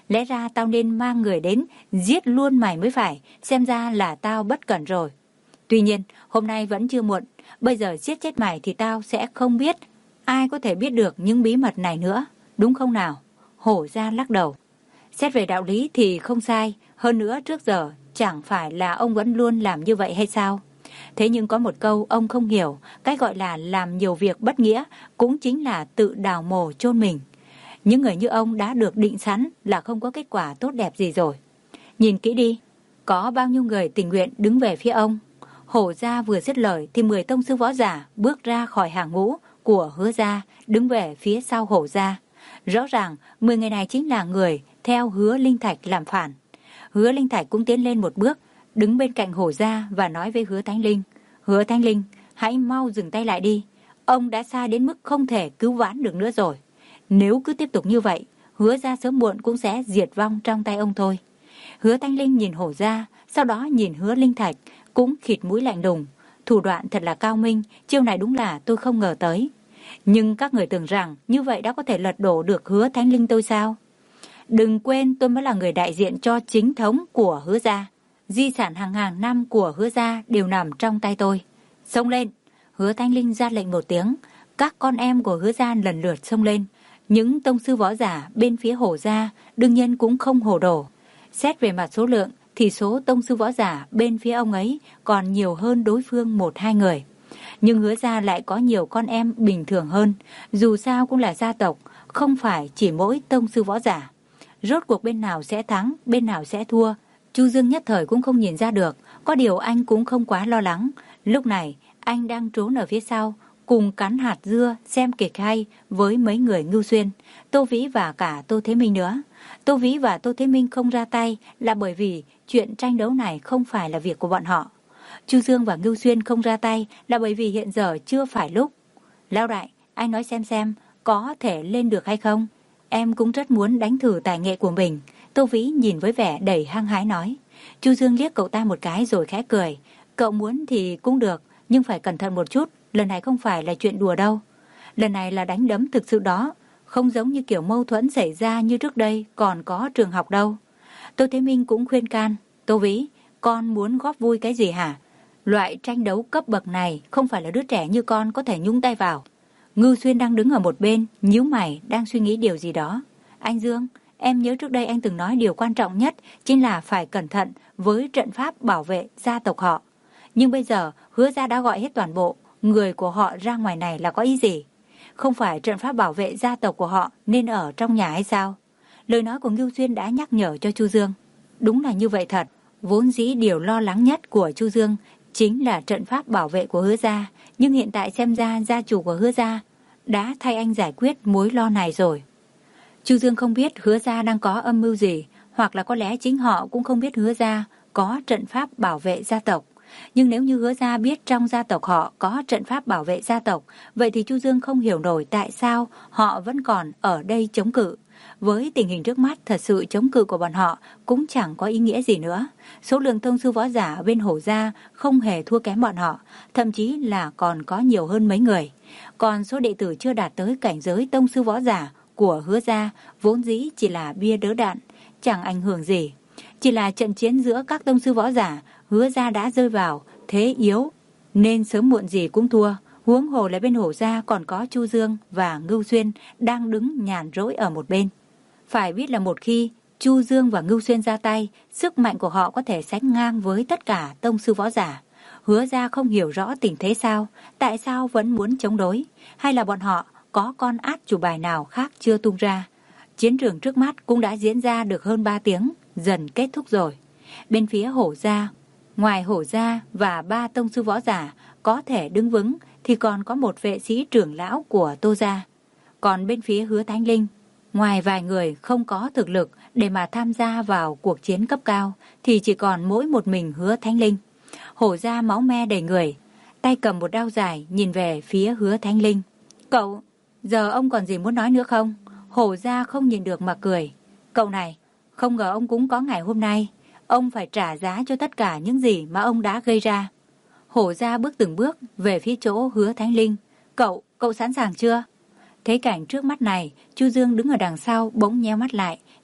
Lẽ ra tao nên mang người đến giết luôn mày mới phải, xem ra là tao bất cẩn rồi. Tuy nhiên, hôm nay vẫn chưa muộn, bây giờ giết chết mày thì tao sẽ không biết, ai có thể biết được những bí mật này nữa, đúng không nào? Hổ Gia lắc đầu. Xét về đạo lý thì không sai, hơn nữa trước giờ chẳng phải là ông vẫn luôn làm như vậy hay sao? Thế nhưng có một câu ông không hiểu, cái gọi là làm nhiều việc bất nghĩa cũng chính là tự đào mồ chôn mình. Những người như ông đã được định sẵn là không có kết quả tốt đẹp gì rồi. Nhìn kỹ đi, có bao nhiêu người tình nguyện đứng về phía ông. Hổ Gia vừa dứt lời thì mười tông sư võ giả bước ra khỏi hàng ngũ của Hứa Gia, đứng về phía sau Hổ Gia. Rõ ràng mười người này chính là người theo Hứa Linh Thạch làm phản. Hứa Linh Thạch cũng tiến lên một bước, đứng bên cạnh Hổ Gia và nói với Hứa Thánh Linh: Hứa Thánh Linh, hãy mau dừng tay lại đi. Ông đã sai đến mức không thể cứu vãn được nữa rồi. Nếu cứ tiếp tục như vậy, Hứa Gia sớm muộn cũng sẽ diệt vong trong tay ông thôi. Hứa Thánh Linh nhìn Hổ Gia, sau đó nhìn Hứa Linh Thạch, cũng khịt mũi lạnh lùng. Thủ đoạn thật là cao minh, chiêu này đúng là tôi không ngờ tới. Nhưng các người tưởng rằng như vậy đã có thể lật đổ được Hứa Thánh Linh tôi sao? Đừng quên tôi mới là người đại diện cho chính thống của Hứa Gia. Di sản hàng ngàn năm của Hứa Gia đều nằm trong tay tôi. Xông lên! Hứa Thánh Linh ra lệnh một tiếng. Các con em của Hứa Gia lần lượt xông lên. Những tông sư võ giả bên phía Hổ Gia đương nhiên cũng không hồ đồ. Xét về mặt số lượng thì số tông sư võ giả bên phía ông ấy còn nhiều hơn đối phương một hai người. Nhưng Hứa Gia lại có nhiều con em bình thường hơn. Dù sao cũng là gia tộc, không phải chỉ mỗi tông sư võ giả. Rốt cuộc bên nào sẽ thắng, bên nào sẽ thua, Chu Dương nhất thời cũng không nhìn ra được. Có điều anh cũng không quá lo lắng. Lúc này anh đang trốn ở phía sau, cùng cắn hạt dưa xem kịch hay với mấy người Ngưu Xuyên, Tô Vĩ và cả Tô Thế Minh nữa. Tô Vĩ và Tô Thế Minh không ra tay là bởi vì chuyện tranh đấu này không phải là việc của bọn họ. Chu Dương và Ngưu Xuyên không ra tay là bởi vì hiện giờ chưa phải lúc. Lão đại, anh nói xem xem có thể lên được hay không? Em cũng rất muốn đánh thử tài nghệ của mình. Tô Vĩ nhìn với vẻ đầy hăng hái nói. Chu Dương liếc cậu ta một cái rồi khẽ cười. Cậu muốn thì cũng được, nhưng phải cẩn thận một chút. Lần này không phải là chuyện đùa đâu. Lần này là đánh đấm thực sự đó. Không giống như kiểu mâu thuẫn xảy ra như trước đây còn có trường học đâu. Tô Thế Minh cũng khuyên can. Tô Vĩ, con muốn góp vui cái gì hả? Loại tranh đấu cấp bậc này không phải là đứa trẻ như con có thể nhúng tay vào. Ngưu Xuyên đang đứng ở một bên, nhíu mày đang suy nghĩ điều gì đó. Anh Dương, em nhớ trước đây anh từng nói điều quan trọng nhất chính là phải cẩn thận với trận pháp bảo vệ gia tộc họ. Nhưng bây giờ Hứa Gia đã gọi hết toàn bộ người của họ ra ngoài này là có ý gì? Không phải trận pháp bảo vệ gia tộc của họ nên ở trong nhà hay sao? Lời nói của Ngưu Xuyên đã nhắc nhở cho Chu Dương. Đúng là như vậy thật. Vốn dĩ điều lo lắng nhất của Chu Dương chính là trận pháp bảo vệ của Hứa Gia. Nhưng hiện tại xem ra gia chủ của Hứa Gia đã thay anh giải quyết mối lo này rồi. Chu Dương không biết Hứa Gia đang có âm mưu gì, hoặc là có lẽ chính họ cũng không biết Hứa Gia có trận pháp bảo vệ gia tộc. Nhưng nếu như Hứa Gia biết trong gia tộc họ có trận pháp bảo vệ gia tộc, vậy thì Chu Dương không hiểu nổi tại sao họ vẫn còn ở đây chống cự. Với tình hình trước mắt, thật sự chống cự của bọn họ cũng chẳng có ý nghĩa gì nữa. Số lượng tông sư võ giả ở bên Hổ Gia không hề thua kém bọn họ, thậm chí là còn có nhiều hơn mấy người. Còn số đệ tử chưa đạt tới cảnh giới tông sư võ giả của Hứa Gia vốn dĩ chỉ là bia đỡ đạn, chẳng ảnh hưởng gì. Chỉ là trận chiến giữa các tông sư võ giả, Hứa Gia đã rơi vào thế yếu, nên sớm muộn gì cũng thua. Huống hồ là bên Hổ Gia còn có Chu Dương và Ngưu Xuyên đang đứng nhàn rỗi ở một bên. Phải biết là một khi Chu Dương và Ngưu Xuyên ra tay, sức mạnh của họ có thể sánh ngang với tất cả tông sư võ giả. Hứa Gia không hiểu rõ tình thế sao, tại sao vẫn muốn chống đối, hay là bọn họ có con át chủ bài nào khác chưa tung ra. Chiến trường trước mắt cũng đã diễn ra được hơn ba tiếng, dần kết thúc rồi. Bên phía Hổ Gia, ngoài Hổ Gia và ba tông sư võ giả có thể đứng vững thì còn có một vệ sĩ trưởng lão của Tô Gia. Còn bên phía Hứa Thánh Linh, ngoài vài người không có thực lực để mà tham gia vào cuộc chiến cấp cao thì chỉ còn mỗi một mình Hứa Thánh Linh. Hổ Gia máu me đầy người, tay cầm một đao dài nhìn về phía Hứa Thánh Linh. Cậu, giờ ông còn gì muốn nói nữa không? Hổ Gia không nhìn được mà cười. Cậu này, không ngờ ông cũng có ngày hôm nay. Ông phải trả giá cho tất cả những gì mà ông đã gây ra. Hổ Gia bước từng bước về phía chỗ Hứa Thánh Linh. Cậu, cậu sẵn sàng chưa? Thấy cảnh trước mắt này, Chu Dương đứng ở đằng sau bỗng nheo mắt lại,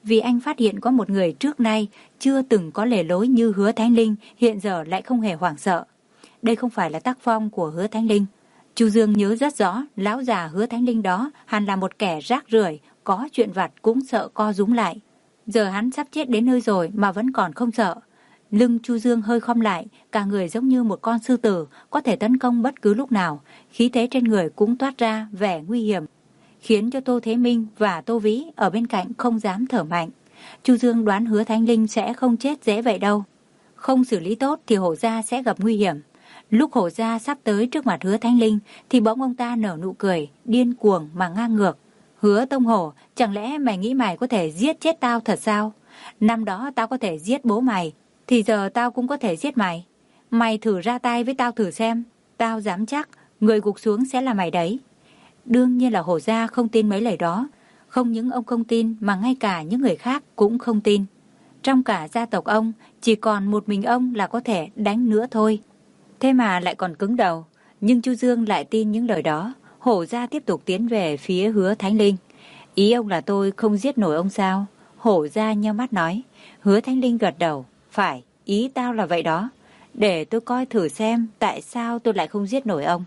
Vì anh phát hiện có một người trước nay chưa từng có lề lối như Hứa Thánh Linh hiện giờ lại không hề hoảng sợ. Đây không phải là tác phong của Hứa Thánh Linh. Chu Dương nhớ rất rõ, lão già Hứa Thánh Linh đó hẳn là một kẻ rác rưởi, có chuyện vặt cũng sợ co rúm lại. Giờ hắn sắp chết đến nơi rồi mà vẫn còn không sợ. Lưng Chu Dương hơi khom lại, cả người giống như một con sư tử, có thể tấn công bất cứ lúc nào. Khí thế trên người cũng toát ra vẻ nguy hiểm, khiến cho Tô Thế Minh và Tô Vĩ ở bên cạnh không dám thở mạnh. Chu Dương đoán Hứa Thánh Linh sẽ không chết dễ vậy đâu. Không xử lý tốt thì Hổ gia sẽ gặp nguy hiểm. Lúc Hổ gia sắp tới trước mặt Hứa Thánh Linh thì bỗng ông ta nở nụ cười, điên cuồng mà ngang ngược. Hứa Tông Hổ, chẳng lẽ mày nghĩ mày có thể giết chết tao thật sao? Năm đó tao có thể giết bố mày, thì giờ tao cũng có thể giết mày. Mày thử ra tay với tao thử xem, tao dám chắc người gục xuống sẽ là mày đấy. Đương nhiên là Hổ gia không tin mấy lời đó. Không những ông không tin mà ngay cả những người khác cũng không tin. Trong cả gia tộc ông, chỉ còn một mình ông là có thể đánh nữa thôi. Thế mà lại còn cứng đầu. Nhưng Chu Dương lại tin những lời đó. Hổ gia tiếp tục tiến về phía Hứa Thánh Linh. Ý ông là tôi không giết nổi ông sao? Hổ gia nheo mắt nói. Hứa Thánh Linh gật đầu. Phải, ý tao là vậy đó. Để tôi coi thử xem tại sao tôi lại không giết nổi ông.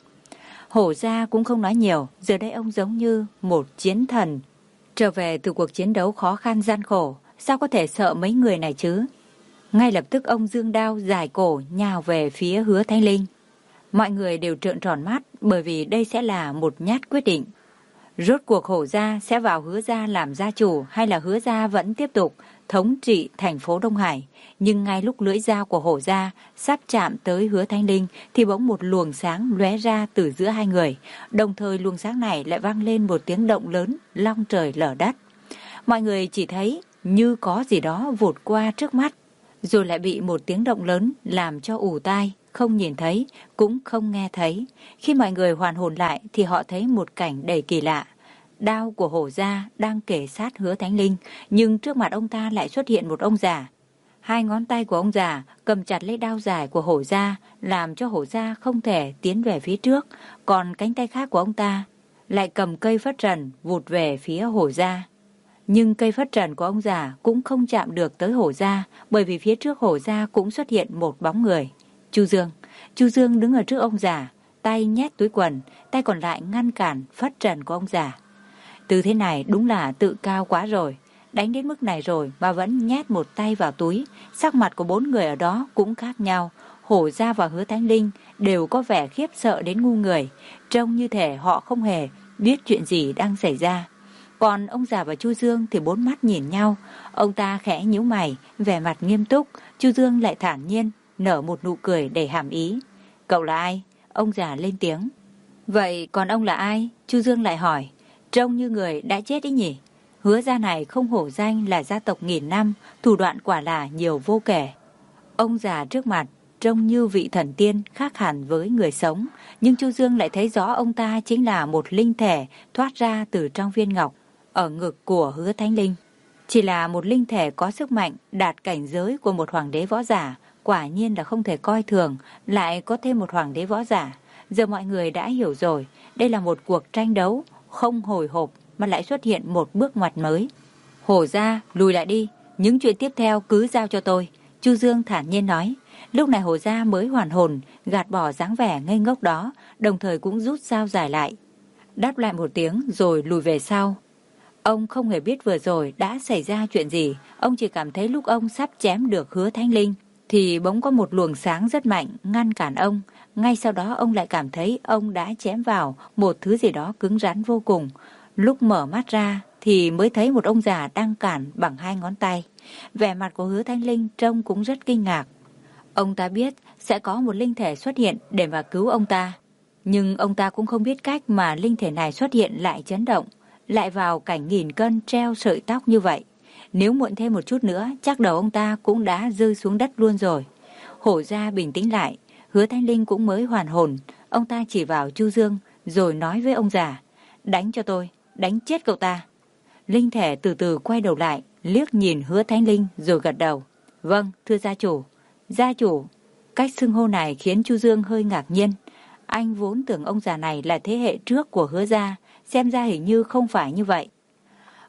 Hổ gia cũng không nói nhiều. Giờ đây ông giống như một chiến thần trở về từ cuộc chiến đấu khó khăn gian khổ. Sao có thể sợ mấy người này chứ? Ngay lập tức ông giương đao dài cổ nhào về phía Hứa Thánh Linh. Mọi người đều trợn tròn mắt bởi vì đây sẽ là một nhát quyết định. Rốt cuộc Hổ gia sẽ vào Hứa gia làm gia chủ hay là Hứa gia vẫn tiếp tục thống trị thành phố Đông Hải. Nhưng ngay lúc lưỡi dao của Hổ gia sắp chạm tới Hứa Thánh Linh thì bỗng một luồng sáng lóe ra từ giữa hai người. Đồng thời luồng sáng này lại vang lên một tiếng động lớn, long trời lở đất. Mọi người chỉ thấy như có gì đó vụt qua trước mắt, rồi lại bị một tiếng động lớn làm cho ù tai, không nhìn thấy, cũng không nghe thấy. Khi mọi người hoàn hồn lại thì họ thấy một cảnh đầy kỳ lạ. Đao của Hổ gia đang kề sát Hứa Thánh Linh, nhưng trước mặt ông ta lại xuất hiện một ông già. Hai ngón tay của ông già cầm chặt lấy đao dài của Hổ gia, làm cho Hổ gia không thể tiến về phía trước, còn cánh tay khác của ông ta lại cầm cây phất trần vụt về phía Hổ gia. Nhưng cây phất trần của ông già cũng không chạm được tới Hổ gia, bởi vì phía trước Hổ gia cũng xuất hiện một bóng người. Chu Dương. Chu Dương đứng ở trước ông già, tay nhét túi quần, tay còn lại ngăn cản phất trần của ông già. Tư thế này đúng là tự cao quá rồi. Đánh đến mức này rồi mà vẫn nhét một tay vào túi. Sắc mặt của bốn người ở đó cũng khác nhau. Hổ gia và Hứa Thánh Linh đều có vẻ khiếp sợ đến ngu người, trông như thể họ không hề biết chuyện gì đang xảy ra. Còn ông già và Chu Dương thì bốn mắt nhìn nhau. Ông ta khẽ nhíu mày, vẻ mặt nghiêm túc. Chu Dương lại thản nhiên nở một nụ cười đầy hàm ý. Cậu là ai? Ông già lên tiếng. Vậy còn ông là ai? Chu Dương lại hỏi. Trông như người đã chết ý nhỉ? Hứa gia này không hổ danh là gia tộc nghìn năm, thủ đoạn quả là nhiều vô kể. Ông già trước mặt trông như vị thần tiên, khác hẳn với người sống, nhưng Chu Dương lại thấy rõ ông ta chính là một linh thể thoát ra từ trong viên ngọc ở ngực của Hứa Thánh Linh. Chỉ là một linh thể có sức mạnh đạt cảnh giới của một hoàng đế võ giả, quả nhiên là không thể coi thường, lại có thêm một hoàng đế võ giả. Giờ mọi người đã hiểu rồi, đây là một cuộc tranh đấu không hồi hộp mà lại xuất hiện một bước ngoặt mới. Hổ gia, lùi lại đi, những chuyện tiếp theo cứ giao cho tôi, Chu Dương thản nhiên nói. Lúc này Hổ gia mới hoàn hồn, gạt bỏ dáng vẻ ngây ngốc đó, đồng thời cũng rút dao dài lại, đáp lại một tiếng rồi lùi về sau. Ông không hề biết vừa rồi đã xảy ra chuyện gì, ông chỉ cảm thấy lúc ông sắp chém được Hứa Thánh Linh thì bỗng có một luồng sáng rất mạnh ngăn cản ông. Ngay sau đó ông lại cảm thấy ông đã chém vào một thứ gì đó cứng rắn vô cùng. Lúc mở mắt ra thì mới thấy một ông già đang cản bằng hai ngón tay. Vẻ mặt của Hứa Thánh Linh trông cũng rất kinh ngạc. Ông ta biết sẽ có một linh thể xuất hiện để mà cứu ông ta, nhưng ông ta cũng không biết cách mà linh thể này xuất hiện lại chấn động, lại vào cảnh nghìn cân treo sợi tóc như vậy. Nếu muộn thêm một chút nữa, chắc đầu ông ta cũng đã rơi xuống đất luôn rồi. Hổ gia bình tĩnh lại, Hứa Thánh Linh cũng mới hoàn hồn. Ông ta chỉ vào Chu Dương rồi nói với ông già, đánh cho tôi, đánh chết cậu ta. Linh thể từ từ quay đầu lại, liếc nhìn Hứa Thánh Linh rồi gật đầu. Vâng, thưa gia chủ. Gia chủ, cách xưng hô này khiến Chu Dương hơi ngạc nhiên. Anh vốn tưởng ông già này là thế hệ trước của Hứa gia, xem ra hình như không phải như vậy.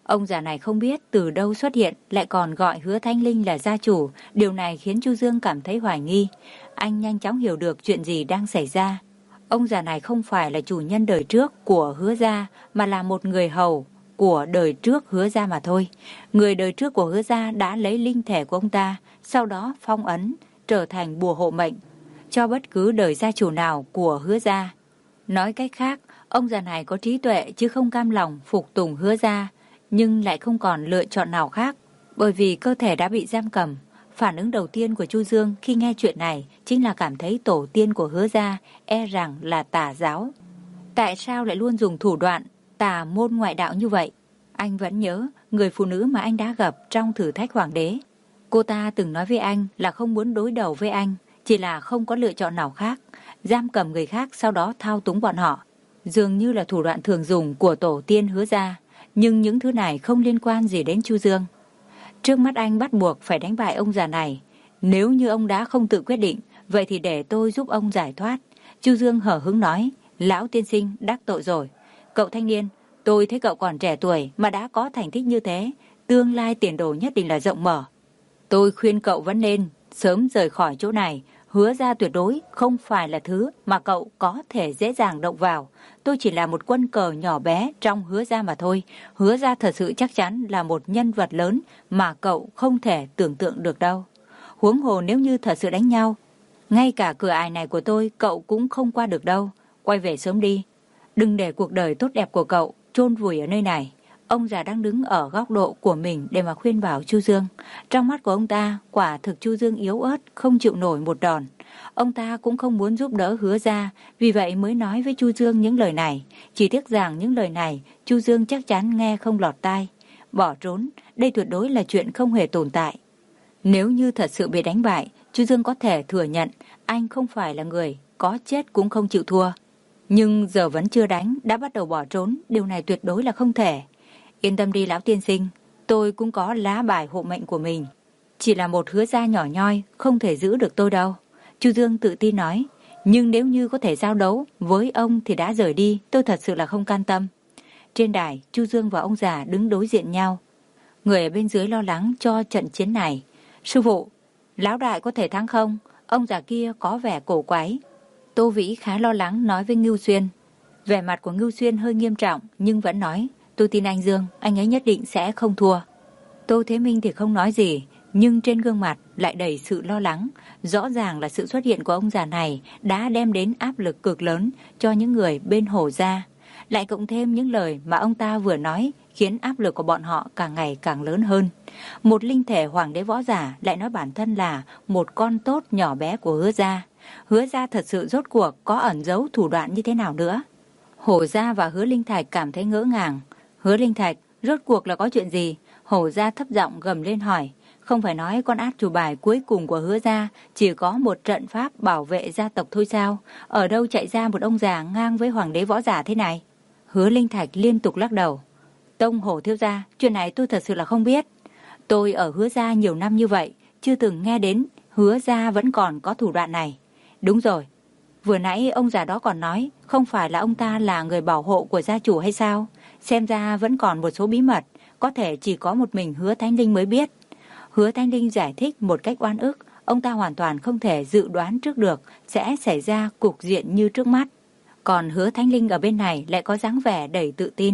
Ông già này không biết từ đâu xuất hiện, lại còn gọi Hứa Thanh Linh là gia chủ. Điều này khiến Chu Dương cảm thấy hoài nghi. Anh nhanh chóng hiểu được chuyện gì đang xảy ra. Ông già này không phải là chủ nhân đời trước của Hứa gia, mà là một người hầu của đời trước Hứa gia mà thôi. Người đời trước của Hứa gia đã lấy linh thể của ông ta, sau đó phong ấn, trở thành bùa hộ mệnh cho bất cứ đời gia chủ nào của Hứa gia. Nói cách khác, ông già này có trí tuệ chứ không cam lòng phục tùng Hứa gia, nhưng lại không còn lựa chọn nào khác, bởi vì cơ thể đã bị giam cầm. Phản ứng đầu tiên của Chu Dương khi nghe chuyện này chính là cảm thấy tổ tiên của Hứa gia e rằng là tà giáo. Tại sao lại luôn dùng thủ đoạn tà môn ngoại đạo như vậy? Anh vẫn nhớ người phụ nữ mà anh đã gặp trong thử thách hoàng đế. Cô ta từng nói với anh là không muốn đối đầu với anh, chỉ là không có lựa chọn nào khác, giam cầm người khác sau đó thao túng bọn họ. Dường như là thủ đoạn thường dùng của tổ tiên Hứa gia, nhưng những thứ này không liên quan gì đến Chu Dương. Trước mắt anh bắt buộc phải đánh bại ông già này. Nếu như ông đã không tự quyết định, vậy thì để tôi giúp ông giải thoát. Chu Dương hở hứng nói, lão tiên sinh đắc tội rồi. Cậu thanh niên, tôi thấy cậu còn trẻ tuổi mà đã có thành tích như thế, tương lai tiền đồ nhất định là rộng mở. Tôi khuyên cậu vẫn nên sớm rời khỏi chỗ này. Hứa gia tuyệt đối không phải là thứ mà cậu có thể dễ dàng động vào. Tôi chỉ là một quân cờ nhỏ bé trong Hứa gia mà thôi. Hứa gia thật sự chắc chắn là một nhân vật lớn mà cậu không thể tưởng tượng được đâu. Huống hồ nếu như thật sự đánh nhau, ngay cả cửa ải này của tôi cậu cũng không qua được đâu. Quay về sớm đi. Đừng để cuộc đời tốt đẹp của cậu chôn vùi ở nơi này. Ông già đang đứng ở góc độ của mình để mà khuyên bảo Chu Dương. Trong mắt của ông ta, quả thực Chu Dương yếu ớt, không chịu nổi một đòn. Ông ta cũng không muốn giúp đỡ Hứa gia, vì vậy mới nói với Chu Dương những lời này. Chỉ tiếc rằng những lời này, Chu Dương chắc chắn nghe không lọt tai. Bỏ trốn, đây tuyệt đối là chuyện không hề tồn tại. Nếu như thật sự bị đánh bại, Chu Dương có thể thừa nhận anh không phải là người có chết cũng không chịu thua. Nhưng giờ vẫn chưa đánh, đã bắt đầu bỏ trốn, điều này tuyệt đối là không thể. Yên tâm đi lão tiên sinh, tôi cũng có lá bài hộ mệnh của mình. Chỉ là một Hứa gia nhỏ nhoi, không thể giữ được tôi đâu. Chu Dương tự tin nói, nhưng nếu như có thể giao đấu với ông thì đã rời đi, tôi thật sự là không can tâm. Trên đài, Chu Dương và ông già đứng đối diện nhau. Người ở bên dưới lo lắng cho trận chiến này. Sư phụ, lão đại có thể thắng không? Ông già kia có vẻ cổ quái. Tô Vĩ khá lo lắng nói với Ngưu Xuyên. Vẻ mặt của Ngưu Xuyên hơi nghiêm trọng nhưng vẫn nói, tôi tin anh Dương, anh ấy nhất định sẽ không thua. Tô Thế Minh thì không nói gì, nhưng trên gương mặt lại đầy sự lo lắng. Rõ ràng là sự xuất hiện của ông già này đã đem đến áp lực cực lớn cho những người bên Hổ gia. Lại cộng thêm những lời mà ông ta vừa nói khiến áp lực của bọn họ càng ngày càng lớn hơn. Một linh thể hoàng đế võ giả lại nói bản thân là một con tốt nhỏ bé của Hứa gia. Hứa gia thật sự rốt cuộc có ẩn giấu thủ đoạn như thế nào nữa? Hổ gia và Hứa Linh Thạch cảm thấy ngỡ ngàng. Hứa Linh Thạch, rốt cuộc là có chuyện gì? Hổ gia thấp giọng gầm lên hỏi. Không phải nói con át chủ bài cuối cùng của Hứa gia chỉ có một trận pháp bảo vệ gia tộc thôi sao? Ở đâu chạy ra một ông già ngang với hoàng đế võ giả thế này? Hứa Linh Thạch liên tục lắc đầu. Tông Hổ thiếu gia, chuyện này tôi thật sự là không biết. Tôi ở Hứa gia nhiều năm như vậy, chưa từng nghe đến Hứa gia vẫn còn có thủ đoạn này. Đúng rồi, vừa nãy ông già đó còn nói không phải là ông ta là người bảo hộ của gia chủ hay sao? Xem ra vẫn còn một số bí mật, có thể chỉ có một mình Hứa Thanh Linh mới biết. Hứa Thanh Linh giải thích một cách oan ức, ông ta hoàn toàn không thể dự đoán trước được sẽ xảy ra cục diện như trước mắt. Còn Hứa Thanh Linh ở bên này lại có dáng vẻ đầy tự tin.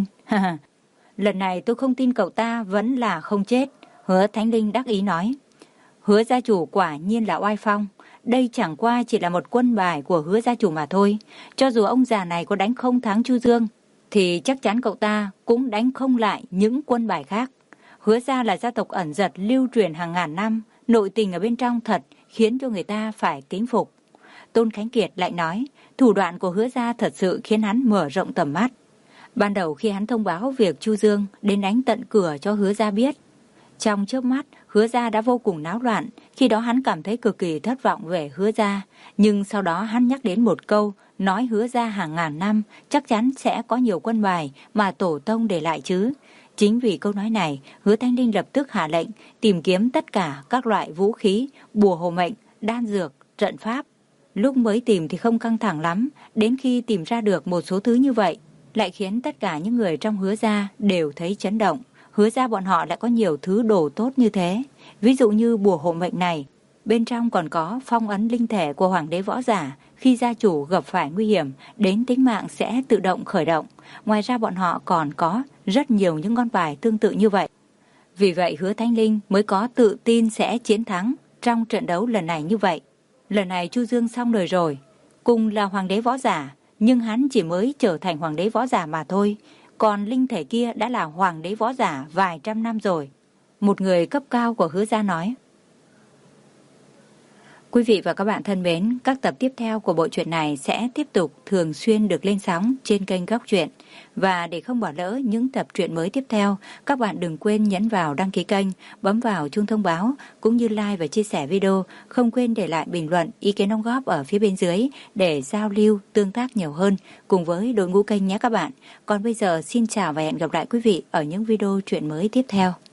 Lần này tôi không tin cậu ta vẫn là không chết. Hứa Thanh Linh đắc ý nói. Hứa gia chủ quả nhiên là oai phong. Đây chẳng qua chỉ là một quân bài của Hứa gia chủ mà thôi. Cho dù ông già này có đánh không thắng Chu Dương, thì chắc chắn cậu ta cũng đánh không lại những quân bài khác. Hứa gia là gia tộc ẩn giật lưu truyền hàng ngàn năm, nội tình ở bên trong thật khiến cho người ta phải kính phục. Tôn Khánh Kiệt lại nói, thủ đoạn của Hứa gia thật sự khiến hắn mở rộng tầm mắt. Ban đầu khi hắn thông báo việc Chu Dương đến đánh tận cửa cho Hứa gia biết, trong chớp mắt Hứa gia đã vô cùng náo loạn. Khi đó hắn cảm thấy cực kỳ thất vọng về Hứa gia, nhưng sau đó hắn nhắc đến một câu, nói Hứa gia hàng ngàn năm chắc chắn sẽ có nhiều quân bài mà tổ tông để lại chứ. Chính vì câu nói này, Hứa Thanh Linh lập tức hạ lệnh tìm kiếm tất cả các loại vũ khí, bùa hộ mệnh, đan dược, trận pháp. Lúc mới tìm thì không căng thẳng lắm, đến khi tìm ra được một số thứ như vậy, lại khiến tất cả những người trong Hứa gia đều thấy chấn động. Hứa ra bọn họ lại có nhiều thứ đồ tốt như thế. Ví dụ như bùa hộ mệnh này, bên trong còn có phong ấn linh thể của hoàng đế võ giả. Khi gia chủ gặp phải nguy hiểm, đến tính mạng sẽ tự động khởi động. Ngoài ra bọn họ còn có rất nhiều những ngón bài tương tự như vậy. Vì vậy Hứa Thanh Linh mới có tự tin sẽ chiến thắng trong trận đấu lần này như vậy. Lần này Chu Dương xong đời rồi, cùng là hoàng đế võ giả, nhưng hắn chỉ mới trở thành hoàng đế võ giả mà thôi. Còn linh thể kia đã là hoàng đế võ giả vài trăm năm rồi. Một người cấp cao của Hứa gia nói. Quý vị và các bạn thân mến, các tập tiếp theo của bộ truyện này sẽ tiếp tục thường xuyên được lên sóng trên kênh Góc Truyện. Và để không bỏ lỡ những tập truyện mới tiếp theo, các bạn đừng quên nhấn vào đăng ký kênh, bấm vào chuông thông báo, cũng như like và chia sẻ video. Không quên để lại bình luận, ý kiến đóng góp ở phía bên dưới để giao lưu, tương tác nhiều hơn cùng với đội ngũ kênh nhé các bạn. Còn bây giờ xin chào và hẹn gặp lại quý vị ở những video truyện mới tiếp theo.